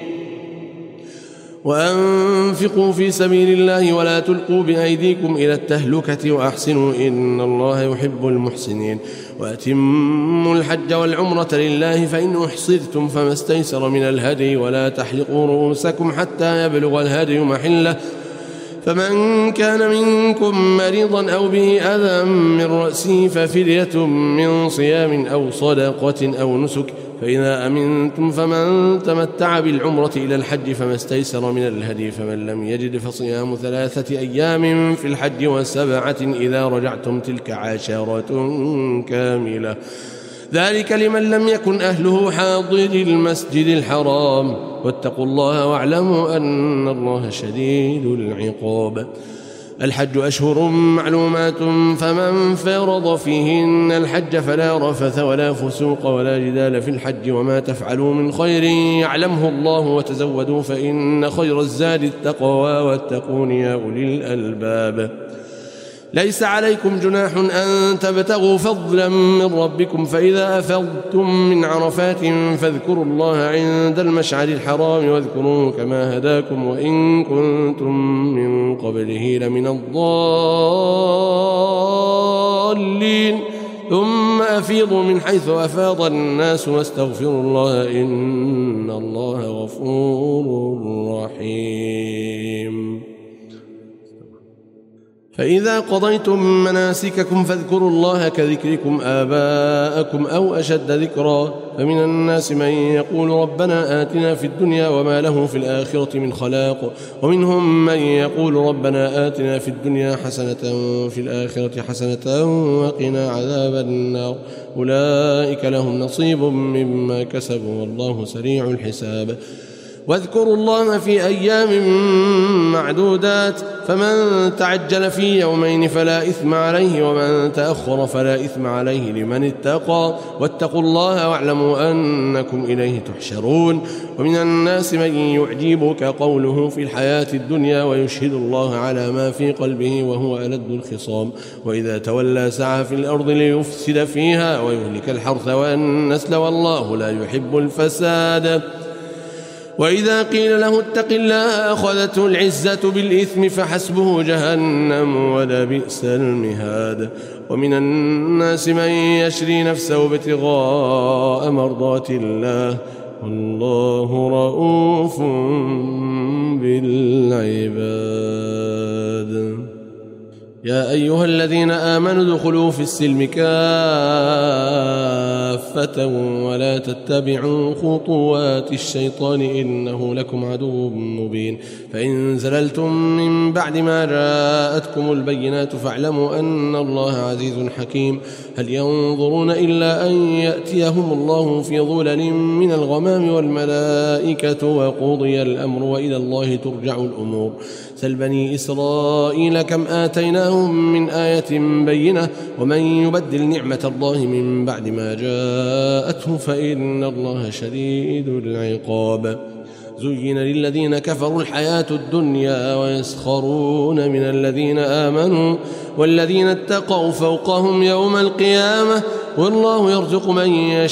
وأنفقوا في سبيل الله ولا تلقوا بأيديكم إلى التهلكة وأحسنوا إن الله يحب المحسنين. وأتموا الحج والعمرة لله فإن أحصرتم فما استيسر من الهدي ولا تحلقوا رؤوسكم حتى يبلغ الهدي محله فمن كان منكم مريضا أو به أذى من رأسه ففدية من صيام أو صدقة أو نسك فإذا أمنتم فمن تمتع بالعمرة إلى الحج فما استيسر من الهدي فمن لم يجد فصيام ثلاثة أيام في الحج وسبعة إذا رجعتم تلك عشرة كاملة ذلك لمن لم يكن أهله حاضر المسجد الحرام واتقوا الله واعلموا أن الله شديد العقاب. الحج أشهر معلومات فمن فرض فيهن الحج فلا رفث ولا فسوق ولا جدال في الحج وما تفعلوا من خير يعلمه الله وتزودوا فإن خير الزاد التقوى واتقون يا أولي الألباب. ليس عليكم جناح أن تبتغوا فضلا من ربكم فإذا أفضتم من عرفات فاذكروا الله عند المشعر الحرام واذكروه كما هداكم وإن كنتم من قبله لمن الضالين ثم أفيضوا من حيث أفاض الناس واستغفروا الله إن الله غفور رحيم. فإذا قضيتم مناسككم فاذكروا الله كذكركم آباءكم أو أشد ذكرا فمن الناس من يقول ربنا آتنا في الدنيا وما له في الآخرة من خلاق ومنهم من يقول ربنا آتنا في الدنيا حسنة في الآخرة حسنة وقنا عذاب النار أولئك لهم نصيب مما كسبوا والله سريع الحساب. واذكروا الله في أيام معدودات فمن تعجل في يومين فلا إثم عليه ومن تأخر فلا إثم عليه لمن اتقى واتقوا الله واعلموا أنكم إليه تحشرون. ومن الناس من يعجبك قوله في الحياة الدنيا ويشهد الله على ما في قلبه وهو ألد الخصام وإذا تولى سعى في الأرض ليفسد فيها ويهلك الحرث والنسل والله لا يحب الفساد وإذا قيل له اتق الله أخذته العزة بالإثم فحسبه جهنم ولبئس المهاد. ومن الناس من يشري نفسه ابتغاء مرضات الله والله رؤوف بالعباد. يا أيها الذين آمنوا ادخلوا في السلم كافة ولا تتبعوا خطوات الشيطان إنه لكم عدو مبين. فإن زللتم من بعد ما جاءتكم البينات فاعلموا أن الله عزيز حكيم. هل ينظرون إلا أن يأتيهم الله في ظلل من الغمام والملائكة وقضي الأمر وإلى الله ترجع الأمور. سل بني إسرائيل كم آتيناهم من آية بينة ومن يبدل نعمة الله من بعد ما جاءته فإن الله شديد العقاب. زين للذين كفروا الحياة الدنيا ويسخرون من الذين آمنوا والذين اتقوا فوقهم يوم القيامة والله يرزق من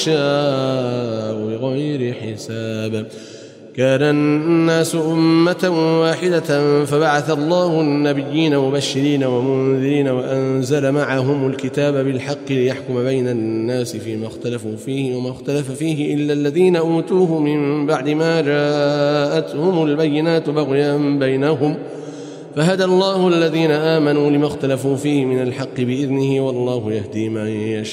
يشاء بغير حساب. كان الناس أمة واحدة فبعث الله النبيين مبشرين ومنذرين وأنزل معهم الكتاب بالحق ليحكم بين الناس فيما اختلفوا فيه وما اختلف فيه إلا الذين أوتوه من بعد ما جاءتهم البينات بغيا بينهم فهدى الله الذين آمنوا لما اختلفوا فيه من الحق بإذنه والله يهدي من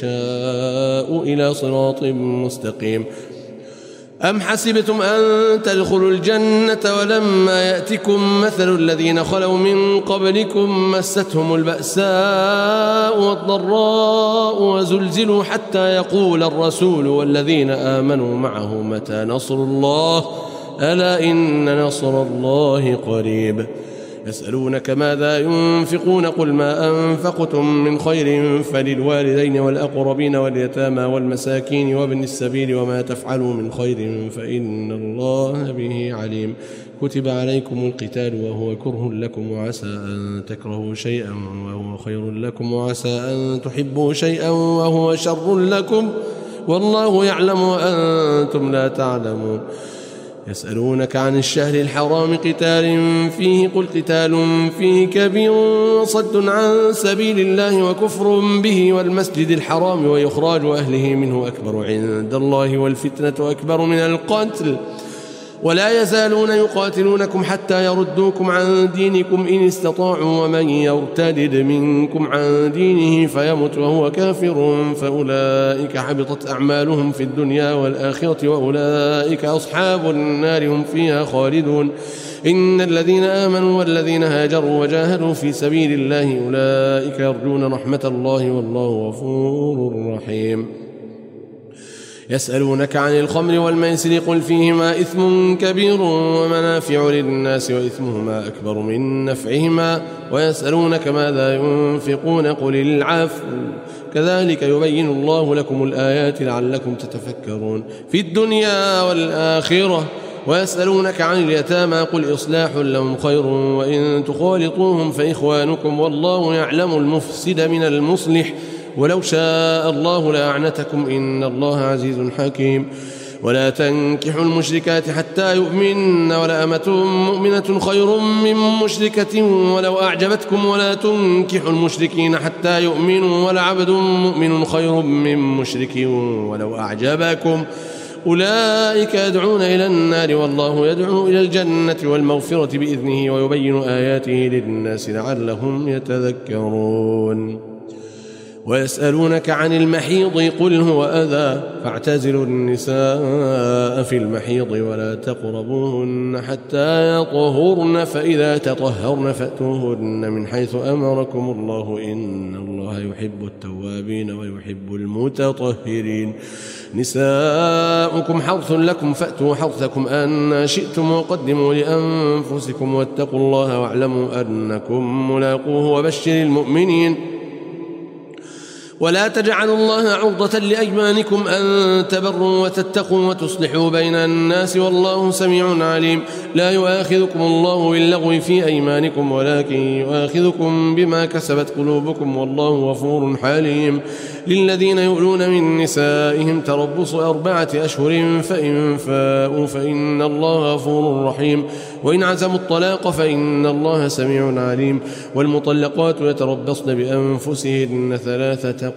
يشاء إلى صراط مستقيم. أم حسبتم أن تدخلوا الجنة ولما يأتكم مثل الذين خلوا من قبلكم مستهم البأساء والضراء وزلزلوا حتى يقول الرسول والذين آمنوا معه متى نصر الله ألا إن نصر الله قريب. يسألونك ماذا ينفقون قل ما أنفقتم من خير فللوالدين والأقربين واليتامى والمساكين وابن السبيل وما تفعلوا من خير فإن الله به عليم. كتب عليكم القتال وهو كره لكم وعسى أن تكرهوا شيئا وهو خير لكم وعسى أن تحبوا شيئا وهو شر لكم والله يعلم وأنتم لا تعلمون. يسألونك عن الشهر الحرام قتال فيه قل قتال فيه كبير صد عن سبيل الله وكفر به والمسجد الحرام وإخراج أهله منه أكبر عند الله والفتنة أكبر من القتل ولا يزالون يقاتلونكم حتى يردوكم عن دينكم إن استطاعوا ومن يرتد منكم عن دينه فيمت وهو كافر فأولئك حبطت أعمالهم في الدنيا والآخرة وأولئك أصحاب النار هم فيها خالدون. إن الذين آمنوا والذين هاجروا وجاهدوا في سبيل الله أولئك يرجون رحمة الله والله غفور رحيم. يسألونك عن الخمر والميسر قل فيهما إثم كبير ومنافع للناس وإثمهما أكبر من نفعهما ويسألونك ماذا ينفقون قل العفو كذلك يبين الله لكم الآيات لعلكم تتفكرون في الدنيا والآخرة. ويسألونك عن اليتامى قل إصلاح لهم خير وإن تخالطوهم فإخوانكم والله يعلم المفسد من المصلح ولو شاء الله لأعنتكم إن الله عزيز حكيم. ولا تنكحوا المشركات حتى يؤمن ولأمة مؤمنة خير من مشركة ولو أعجبتكم ولا تنكحوا المشركين حتى يؤمنوا ولعبد مؤمن خير من مشرك ولو أعجبكم أولئك يدعون إلى النار والله يدعو إلى الجنة والمغفرة بإذنه ويبين آياته للناس لعلهم يتذكرون. ويسألونك عن المحيض قل هو أذى فاعتزلوا النساء في المحيض ولا تقربوهن حتى يطهرن فإذا تطهرن فأتوهن من حيث أمركم الله إن الله يحب التوابين ويحب المتطهرين. نساؤكم حرث لكم فأتوا حرثكم أن شئتم وقدموا لأنفسكم واتقوا الله واعلموا أنكم ملاقوه وبشر المؤمنين ولا تجعلوا الله عرضة لأيمانكم أن تبروا وتتقوا وتصلحوا بين الناس والله سميع عليم. لا يؤاخذكم الله باللغو في أيمانكم ولكن يؤاخذكم بما كسبت قلوبكم والله غفور حليم. للذين يؤلون من نسائهم تربص أربعة أشهر فإن فاءوا فإن الله غفور رحيم وإن عزموا الطلاق فإن الله سميع عليم. والمطلقات يتربصن بأنفسهن ثلاثة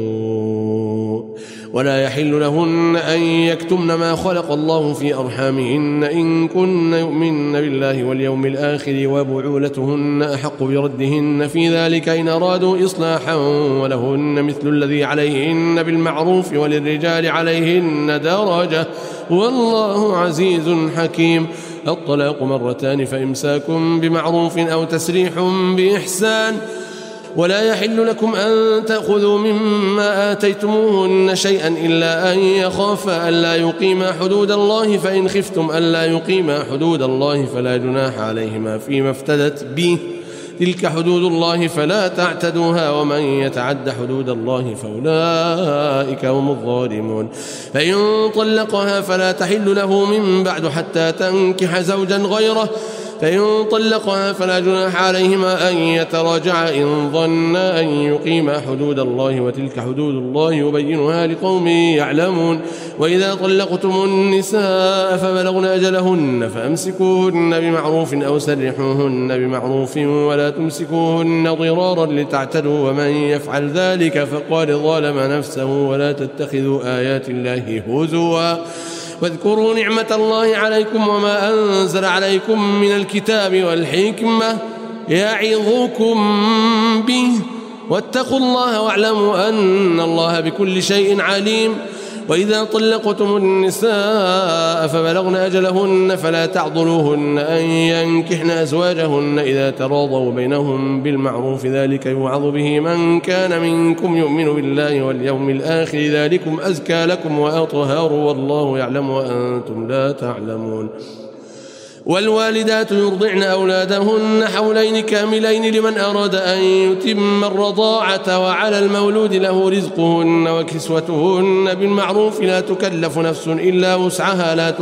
قروء ولا يحل لهن أن يكتمن ما خلق الله في أرحامهن إن كن يؤمن بالله واليوم الآخر وبعولتهن أحق بردهن في ذلك إن أرادوا إصلاحا ولهن مثل الذي عليهن بالمعروف وللرجال عليهن درجة والله عزيز حكيم. الطلاق مرتان فإمساكم بمعروف أو تسريح بإحسان ولا يحل لكم أن تأخذوا مما آتيتموهن شيئا إلا أن يخافا ألا يقيما حدود الله فإن خفتم ألا يقيما حدود الله فلا جناح عليهما فيما افتدت به تلك حدود الله فلا تعتدوها ومن يتعد حدود الله فأولئك هم الظالمون. فإن طلقها فلا تحل له من بعد حتى تنكح زوجا غيره فإن طلقها فلا جناح عليهما أن يتراجعا إن ظنا أن يقيما حدود الله وتلك حدود الله يبينها لقوم يعلمون. وإذا طلقتم النساء فبلغن أجلهن فأمسكوهن بمعروف أو سرحوهن بمعروف ولا تمسكوهن ضرارا لتعتدوا ومن يفعل ذلك فقد ظلم نفسه ولا تتخذوا آيات الله هزوا واذكروا نعمة الله عليكم وما أنزل عليكم من الكتاب والحكمة يعظكم به واتقوا الله واعلموا أن الله بكل شيء عليم. وإذا طلقتم النساء فبلغن أجلهن فلا تعضلوهن أن ينكحن أزواجهن إذا تراضوا بينهم بالمعروف ذلك يوعظ به من كان منكم يؤمن بالله واليوم الآخر ذلكم أزكى لكم وأطهر والله يعلم وأنتم لا تعلمون. والوالدات يرضعن أولادهن حولين كاملين لمن أراد أن يتم الرضاعة وعلى المولود له رزقهن وكسوتهن بالمعروف لا تكلف نفس إلا وسعها لا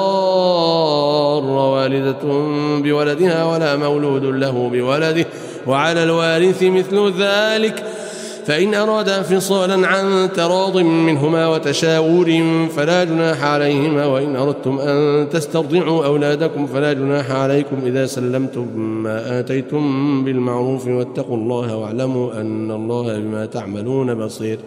تضار والدة بولدها ولا مولود له بولده وعلى الوارث مثل ذلك فإن أرادا انفصالا عن تراض منهما وتشاور فلا جناح عليهما. وإن أردتم أن تسترضعوا أولادكم فلا جناح عليكم إذا سلمتم ما آتيتم بالمعروف واتقوا الله واعلموا أن الله بما تعملون بصير.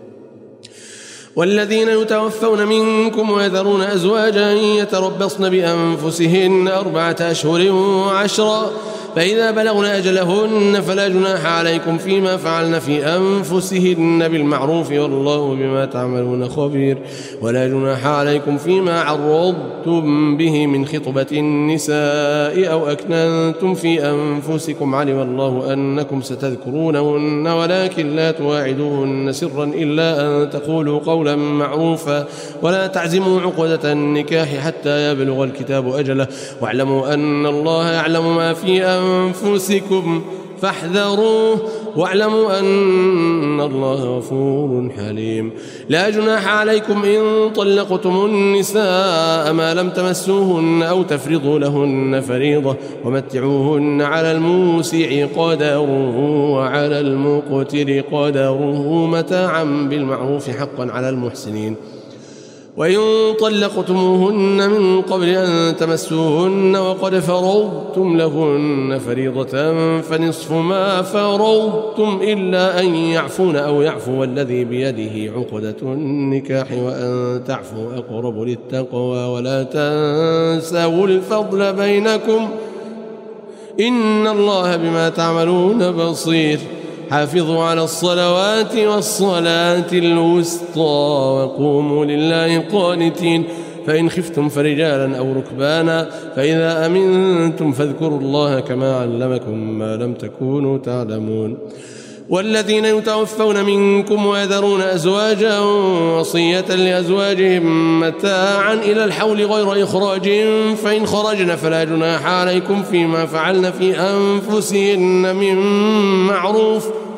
والذين يتوفون منكم ويذرون أزواجا يتربصن بأنفسهن أربعة أشهر وعشرا فإذا بلغن أجلهن فلا جناح عليكم فيما فعلن في أنفسهن بالمعروف والله بما تعملون خبير. ولا جناح عليكم فيما عرضتم به من خطبة النساء أو أكننتم في أنفسكم علم الله أنكم ستذكرونهن ولكن لا تواعدوهن سرا إلا أن تقولوا قولا معروفا ولا تعزموا عقدة النكاح حتى يبلغ الكتاب أجله واعلموا أن الله يعلم ما في أنفسكم فاحذروه واعلموا أن الله غفور حليم. لا جناح عليكم إن طلقتم النساء ما لم تمسوهن أو تفرضوا لهن فريضة ومتعوهن على الموسع قدره وعلى المقتر قدره متاعا بالمعروف حقا على المحسنين. وإن طلقتموهن من قبل أن تمسوهن وقد فرضتم لهن فريضة فنصف ما فرضتم إلا أن يعفون أو يعفو الذي بيده عقدة النكاح وأن تعفوا أقرب للتقوى ولا تنسوا الفضل بينكم إن الله بما تعملون بصير. حافظوا على الصلوات والصلاة الوسطى وقوموا لله قانتين فإن خفتم فرجالا أو ركبانا فإذا أمنتم فاذكروا الله كما علمكم ما لم تكونوا تعلمون. والذين يتوفون منكم ويذرون أزواجا وصية لأزواجهم متاعا إلى الحول غير إخراج فإن خرجن فلا جناح عليكم فيما فعلن في أنفسهن من معروف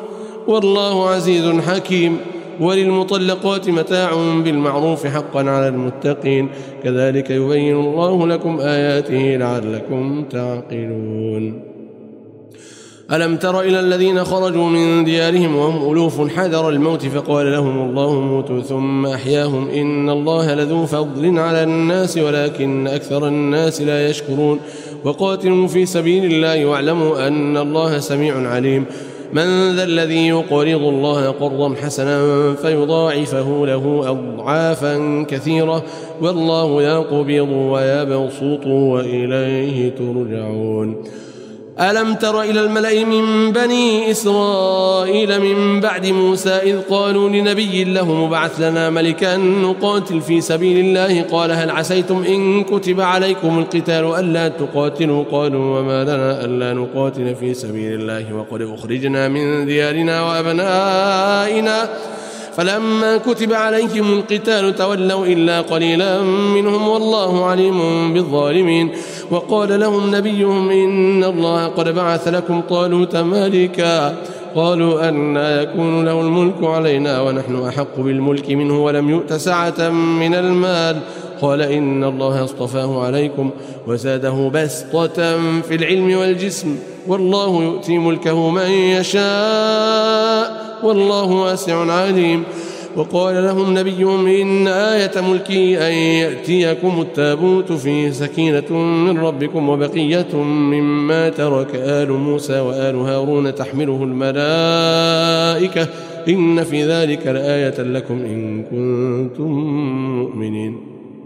والله عزيز حكيم. وللمطلقات متاع بالمعروف حقا على المتقين كذلك يبين الله لكم آياته لعلكم تعقلون. ألم تر إلى الذين خرجوا من ديارهم وهم ألوف حذر الموت فقال لهم الله موتوا ثم أحياهم إن الله لذو فضل على الناس ولكن أكثر الناس لا يشكرون. وقاتلوا في سبيل الله واعلموا أن الله سميع عليم. من ذا الذي يقرض الله قرضا حسنا فيضاعفه له أضعافا كثيرة والله يقبض ويبسط وإليه ترجعون. ألم تر إلى الملأ من بني إسرائيل من بعد موسى إذ قالوا لنبي له مبعث لنا ملكا نقاتل في سبيل الله قال هل عسيتم إن كتب عليكم القتال ألا تقاتلوا قالوا وما لنا ألا نقاتل في سبيل الله وقد أخرجنا من ديارنا وأبنائنا فلما كتب عليهم القتال تولوا إلا قليلا منهم والله عليم بالظالمين. وقال لهم نبيهم إن الله قد بعث لكم طالوت ملكا قالوا أنى يكون له الملك علينا ونحن أحق بالملك منه ولم يؤت سعة من المال قال إن الله اصطفاه عليكم وزاده بسطة في العلم والجسم والله يؤتي ملكه من يشاء والله واسع عليم. وقال لهم نبيهم إن آية ملكي أن يأتيكم التابوت فيه سكينة من ربكم وبقية مما ترك آل موسى وآل هارون تحمله الملائكة إن في ذلك لآية لكم إن كنتم مؤمنين.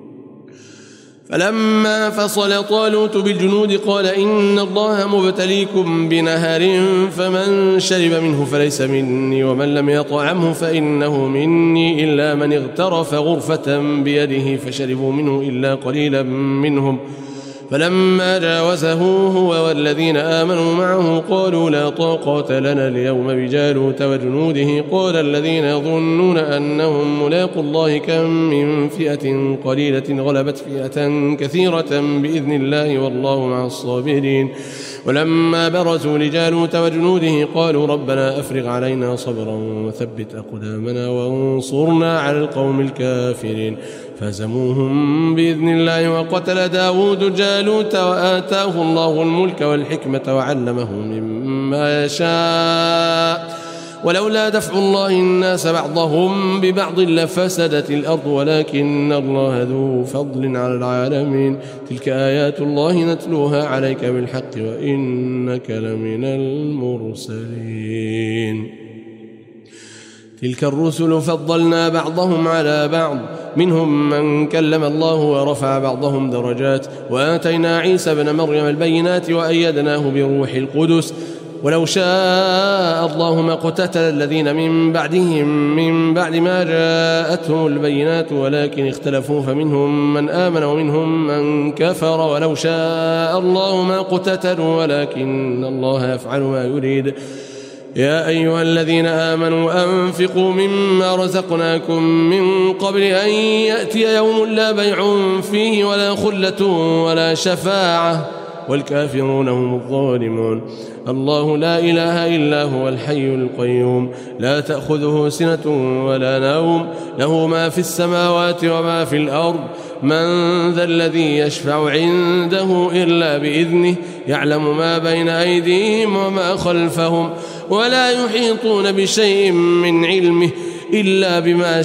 فلما فصل طالوت بالجنود قال إن الله مبتليكم بنهر فمن شرب منه فليس مني ومن لم يطعمه فإنه مني إلا من اغترف غرفة بيده فشربوا منه إلا قليلا منهم. فلما جاوزه هو والذين آمنوا معه قالوا لا طاقة لنا اليوم بجالوت وجنوده قال الذين يظنون أنهم ملاقوا الله كم من فئة قليلة غلبت فئة كثيرة بإذن الله والله مع الصابرين. ولما برزوا لجالوت وجنوده قالوا ربنا أفرغ علينا صبرا وثبت أقدامنا وانصرنا على القوم الكافرين فهزموهم بإذن الله. وقتل داود جالوت وآتاه الله الملك والحكمة وعلمه مما يشاء ولولا دفع الله الناس بعضهم ببعض لفسدت الأرض ولكن الله ذو فضل على العالمين. تلك آيات الله نتلوها عليك بالحق وإنك لمن المرسلين. تلك الرسل فضلنا بعضهم على بعض منهم من كلم الله ورفع بعضهم درجات وآتينا عيسى بن مريم البينات وأيدناه بروح القدس ولو شاء الله ما اقتتل الذين من بعدهم من بعد ما جاءتهم البينات ولكن اختلفوا فمنهم من آمن ومنهم من كفر ولو شاء الله ما اقتتلوا ولكن الله يفعل ما يريد. يا أيها الذين آمنوا أنفقوا مما رزقناكم من قبل أن يأتي يوم لا بيع فيه ولا خلة ولا شفاعة والكافرون هم الظالمون. الله لا إله إلا هو الحي القيوم لا تأخذه سنة ولا نوم له ما في السماوات وما في الأرض من ذا الذي يشفع عنده إلا بإذنه يعلم ما بين أيديهم وما خلفهم ولا يحيطون بشيء من علمه إلا بما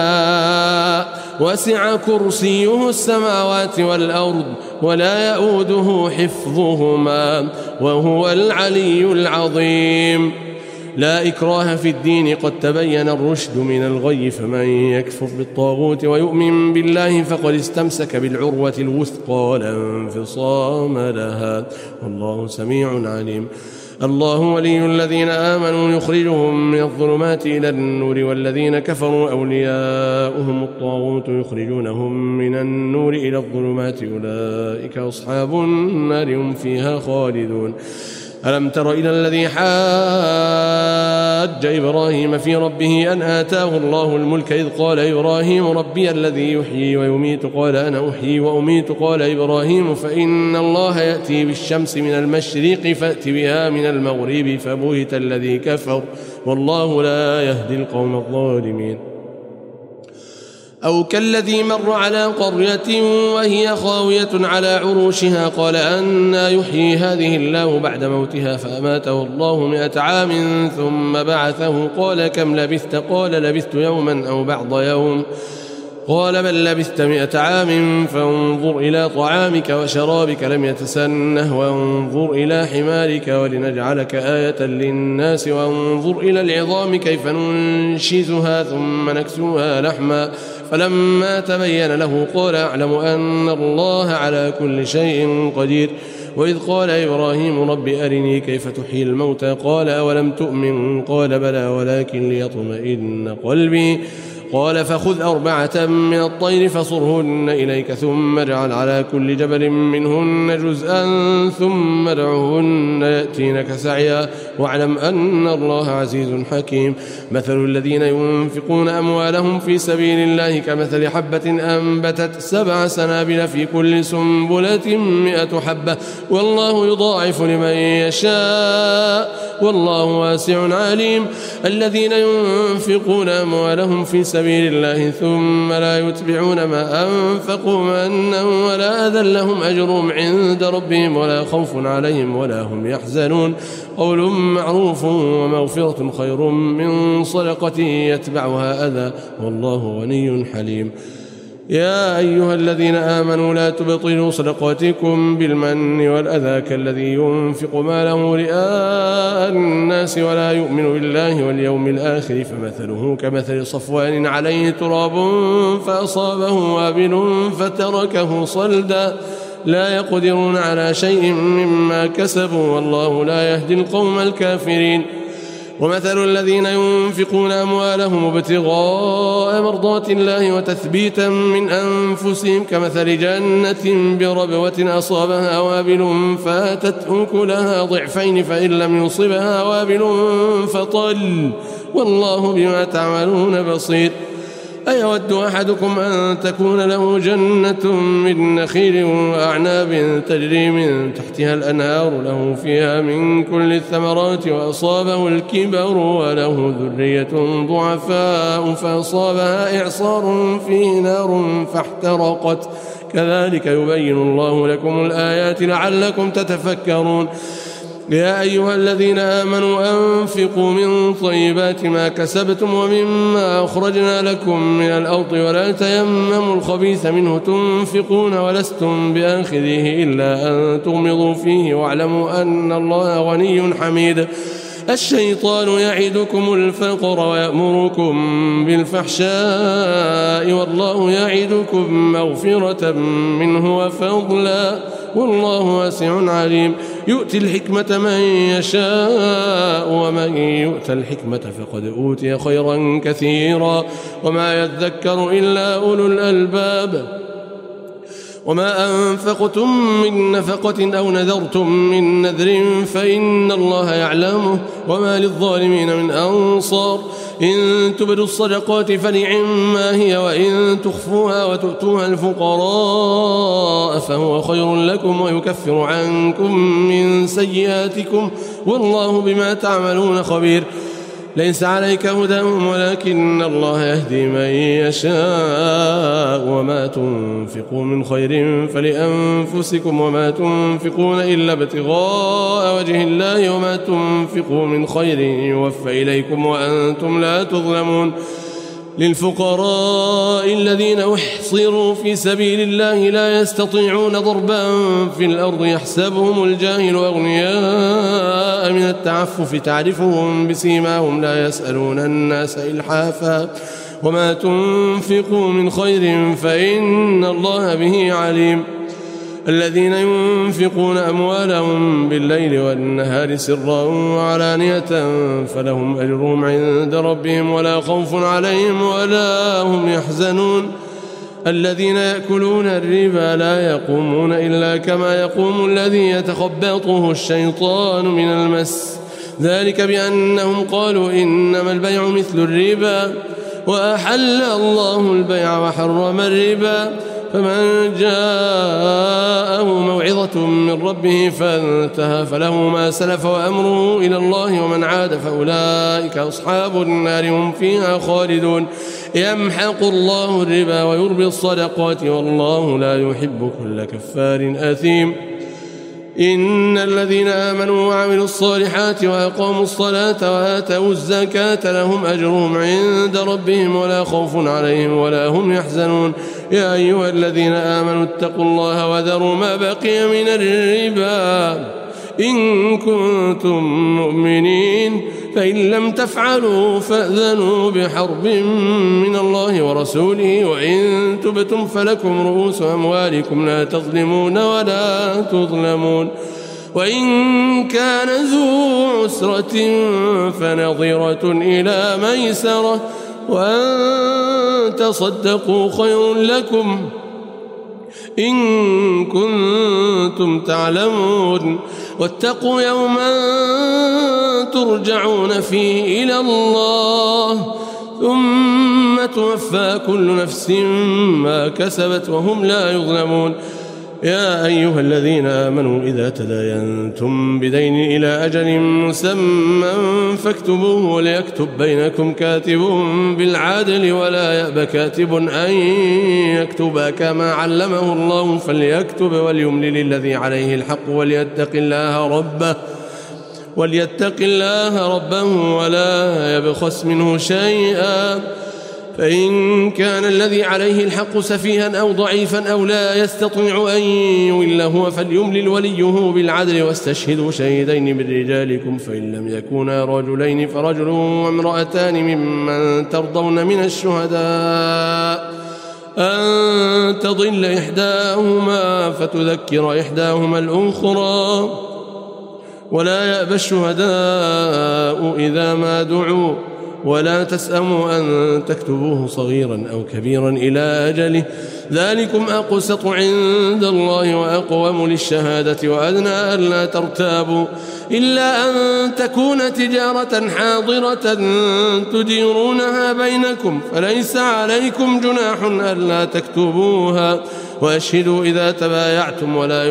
شاء وسع كرسيه السماوات والأرض ولا يؤوده حفظهما وهو العلي العظيم. لا إكراه في الدين قد تبين الرشد من الغي فمن يكفر بالطاغوت ويؤمن بالله فقد استمسك بالعروة الوثقى لا انفصام لها والله سميع عليم. الله ولي الذين آمنوا يخرجهم من الظلمات إلى النور والذين كفروا أولياؤهم الطاغوت يخرجونهم من النور إلى الظلمات أولئك أصحاب النار هم فيها خالدون. ألم تر إلى الذي حاج حاج إبراهيم في ربه أن آتاه الله الملك إذ قال إبراهيم ربي الذي يحيي ويميت قال أنا أحيي وأميت قال إبراهيم فإن الله يأتي بالشمس من المشرق فأت بها من المغرب فبهت الذي كفر والله لا يهدي القوم الظالمين. أو كالذي مر على قرية وهي خاوية على عروشها قال أنى يحيي هذه الله بعد موتها فأماته الله مئة عام ثم بعثه قال كم لبثت قال لبثت يوما أو بعض يوم قال بل لبثت مئة عام فانظر إلى طعامك وشرابك لم يتسنه وانظر إلى حمارك ولنجعلك آية للناس وانظر إلى العظام كيف ننشزها ثم نكسوها لحما فلما تبين له قال أعلم أن الله على كل شيء قدير. وإذ قال إبراهيم رب أرني كيف تحيي الموتى قال أولم تؤمن قال بلى ولكن ليطمئن قلبي قال فخذ أربعة من الطير فصرهن إليك ثم اجعل على كل جبل منهن جزءا ثم ادعهن يأتينك سعيا واعلم أن الله عزيز حكيم. مثل الذين ينفقون أموالهم في سبيل الله كمثل حبة أنبتت سبع سنابل في كل سنبلة مئة حبة والله يضاعف لمن يشاء والله واسع عليم. الذين ينفقون أموالهم في سبيل الله ثم لا يتبعون ما أنفقوا منا ولا أذى لهم أجرهم عند ربهم ولا خوف عليهم ولا هم يحزنون. قول معروف ومغفرة خير من صدقة يتبعها أذى والله غني حليم. يا أيها الذين آمنوا لا تبطلوا صدقاتكم بالمن والأذى كالذي ينفق ماله رئاء الناس ولا يؤمن بالله واليوم الآخر فمثله كمثل صفوان عليه تراب فأصابه وابل فتركه صلدا لا يقدرون على شيء مما كسبوا والله لا يهدي القوم الكافرين. ومثل الذين ينفقون أموالهم ابتغاء مرضات الله وتثبيتا من أنفسهم كمثل جنة بربوة أصابها وابل فاتت أكلها ضعفين فإن لم يصبها وابل فطل والله بما تعملون بصير. أيود أحدكم أن تكون له جنة من نخيل وأعناب تجري من تحتها الأنهار له فيها من كل الثمرات وأصابه الكبر وله ذرية ضعفاء فأصابها إعصار فيه نار فاحترقت كذلك يبين الله لكم الآيات لعلكم تتفكرون. يا أيها الذين آمنوا أنفقوا من طيبات ما كسبتم ومما أخرجنا لكم من الأرض ولا تيمموا الخبيث منه تنفقون ولستم بآخذه إلا أن تغمضوا فيه واعلموا أن الله غني حميد. الشيطان يعدكم الفقر ويأمركم بالفحشاء والله يعدكم مغفرة منه وفضلا والله واسع عليم. يؤتي الحكمة من يشاء ومن يؤت الحكمة فقد أوتي خيرا كثيرا وما يذكر إلا أولو الألباب. وما أنفقتم من نفقة أو نذرتم من نذر فإن الله يعلمه وما للظالمين من أنصار. إن تبدوا الصدقات فنعما هي وإن تخفوها وتؤتوها الفقراء فهو خير لكم ويكفر عنكم من سيئاتكم والله بما تعملون خبير. ليس عليك هداهم ولكن الله يهدي من يشاء وما تنفقوا من خير فلأنفسكم وما تنفقون إلا ابتغاء وجه الله وما تنفقوا من خير يوفى إليكم وأنتم لا تظلمون. للفقراء الذين احصروا في سبيل الله لا يستطيعون ضربا في الأرض يحسبهم الجاهل أغنياء من التعفف تعرفهم بسيماهم لا يسألون الناس إلحافا وما تنفقوا من خير فإن الله به عليم. الذين ينفقون أموالهم بالليل والنهار سرا وعلانية فلهم أجرهم عند ربهم ولا خوف عليهم ولا هم يحزنون. الذين يأكلون الربا لا يقومون إلا كما يقوم الذي يتخبطه الشيطان من المس ذلك بأنهم قالوا إنما البيع مثل الربا وأحل الله البيع وحرم الربا فمن جاءه موعظة من ربه فانتهى فله ما سلف وأمره إلى الله ومن عاد فأولئك أصحاب النار هم فيها خالدون يمحق الله الربا ويربي الصدقات والله لا يحب كل كفار أثيم إن الذين آمنوا وعملوا الصالحات وأقاموا الصلاة وآتوا الزكاة لهم أجرهم عند ربهم ولا خوف عليهم ولا هم يحزنون يا أيها الذين آمنوا اتقوا الله وذروا ما بقي من الربا إن كنتم مؤمنين فإن لم تفعلوا فأذنوا بحرب من الله ورسوله وإن تبتم فلكم رؤوس أموالكم لا تظلمون ولا تظلمون وإن كان ذو عسرة فنظرة إلى ميسرة وأن تصدقوا خير لكم إن كنتم تعلمون واتقوا يوما ترجعون فيه إلى الله ثم توفى كل نفس ما كسبت وهم لا يظلمون يا أيها الذين آمنوا إذا تداينتم بدين إلى أجل مسمى فاكتبوه وليكتب بينكم كاتب بالعدل ولا يأب كاتب أن يكتب كما علمه الله فليكتب وليملل الذي عليه الحق وليتق الله ربه وليتق الله ربه ولا يبخس منه شيئا فإن كان الذي عليه الحق سفيها أو ضعيفا أو لا يستطيع أن يمل هو فليملل وليه بالعدل واستشهدوا شهيدين من رجالكم فإن لم يكونا رجلين فرجل وامرأتان ممن ترضون من الشهداء أن تضل إحداهما فتذكر إحداهما الأخرى ولا يأبى الشهداء إذا ما دعوا ولا تسأموا أن تكتبوه صغيرا أو كبيرا إلى أجله ذلكم أقسط عند الله وأقوم للشهادة وأدنى ألا ترتابوا إلا أن تكون تجارة حاضرة تديرونها بينكم فليس عليكم جناح ألا تكتبوها وأشهدوا إذا تبايعتم ولا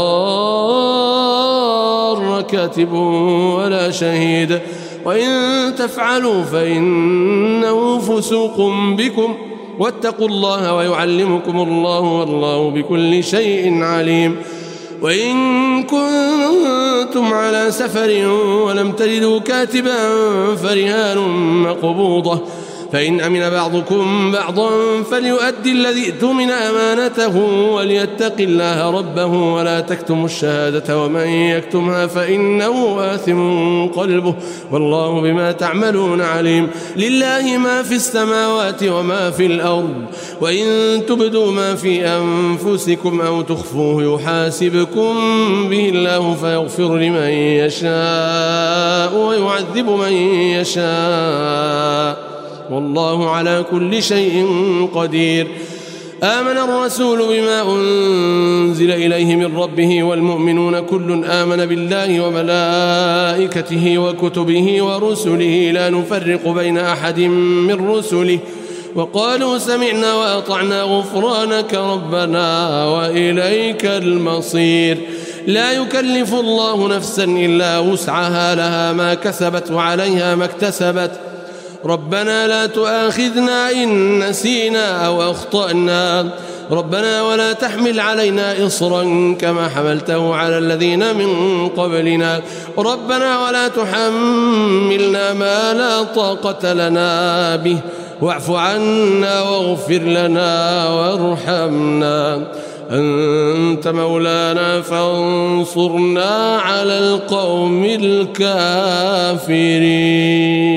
يضار كاتب ولا شهيد وإن تفعلوا فإنه فسوق بكم واتقوا الله ويعلمكم الله والله بكل شيء عليم وإن كنتم على سفر ولم تجدوا كاتبا فرهان مقبوضة فإن أمن بعضكم بعضا فليؤدي الذي ائتمن أمانته وليتق الله ربه ولا تكتموا الشهادة ومن يكتمها فإنه آثم قلبه والله بما تعملون عليم لله ما في السماوات وما في الأرض وإن تبدوا ما في أنفسكم أو تخفوه يحاسبكم به الله فيغفر لمن يشاء ويعذب من يشاء والله على كل شيء قدير آمن الرسول بما أنزل إليه من ربه والمؤمنون كل آمن بالله وملائكته وكتبه ورسله لا نفرق بين أحد من رسله وقالوا سمعنا وأطعنا غفرانك ربنا وإليك المصير لا يكلف الله نفسا إلا وسعها لها ما كسبت وعليها ما اكتسبت ربنا لا تؤاخذنا إن نسينا أو أخطأنا ربنا ولا تحمل علينا إصرا كما حملته على الذين من قبلنا ربنا ولا تحملنا ما لا طاقة لنا به واعف عنا واغفر لنا وارحمنا أنت مولانا فانصرنا على القوم الكافرين.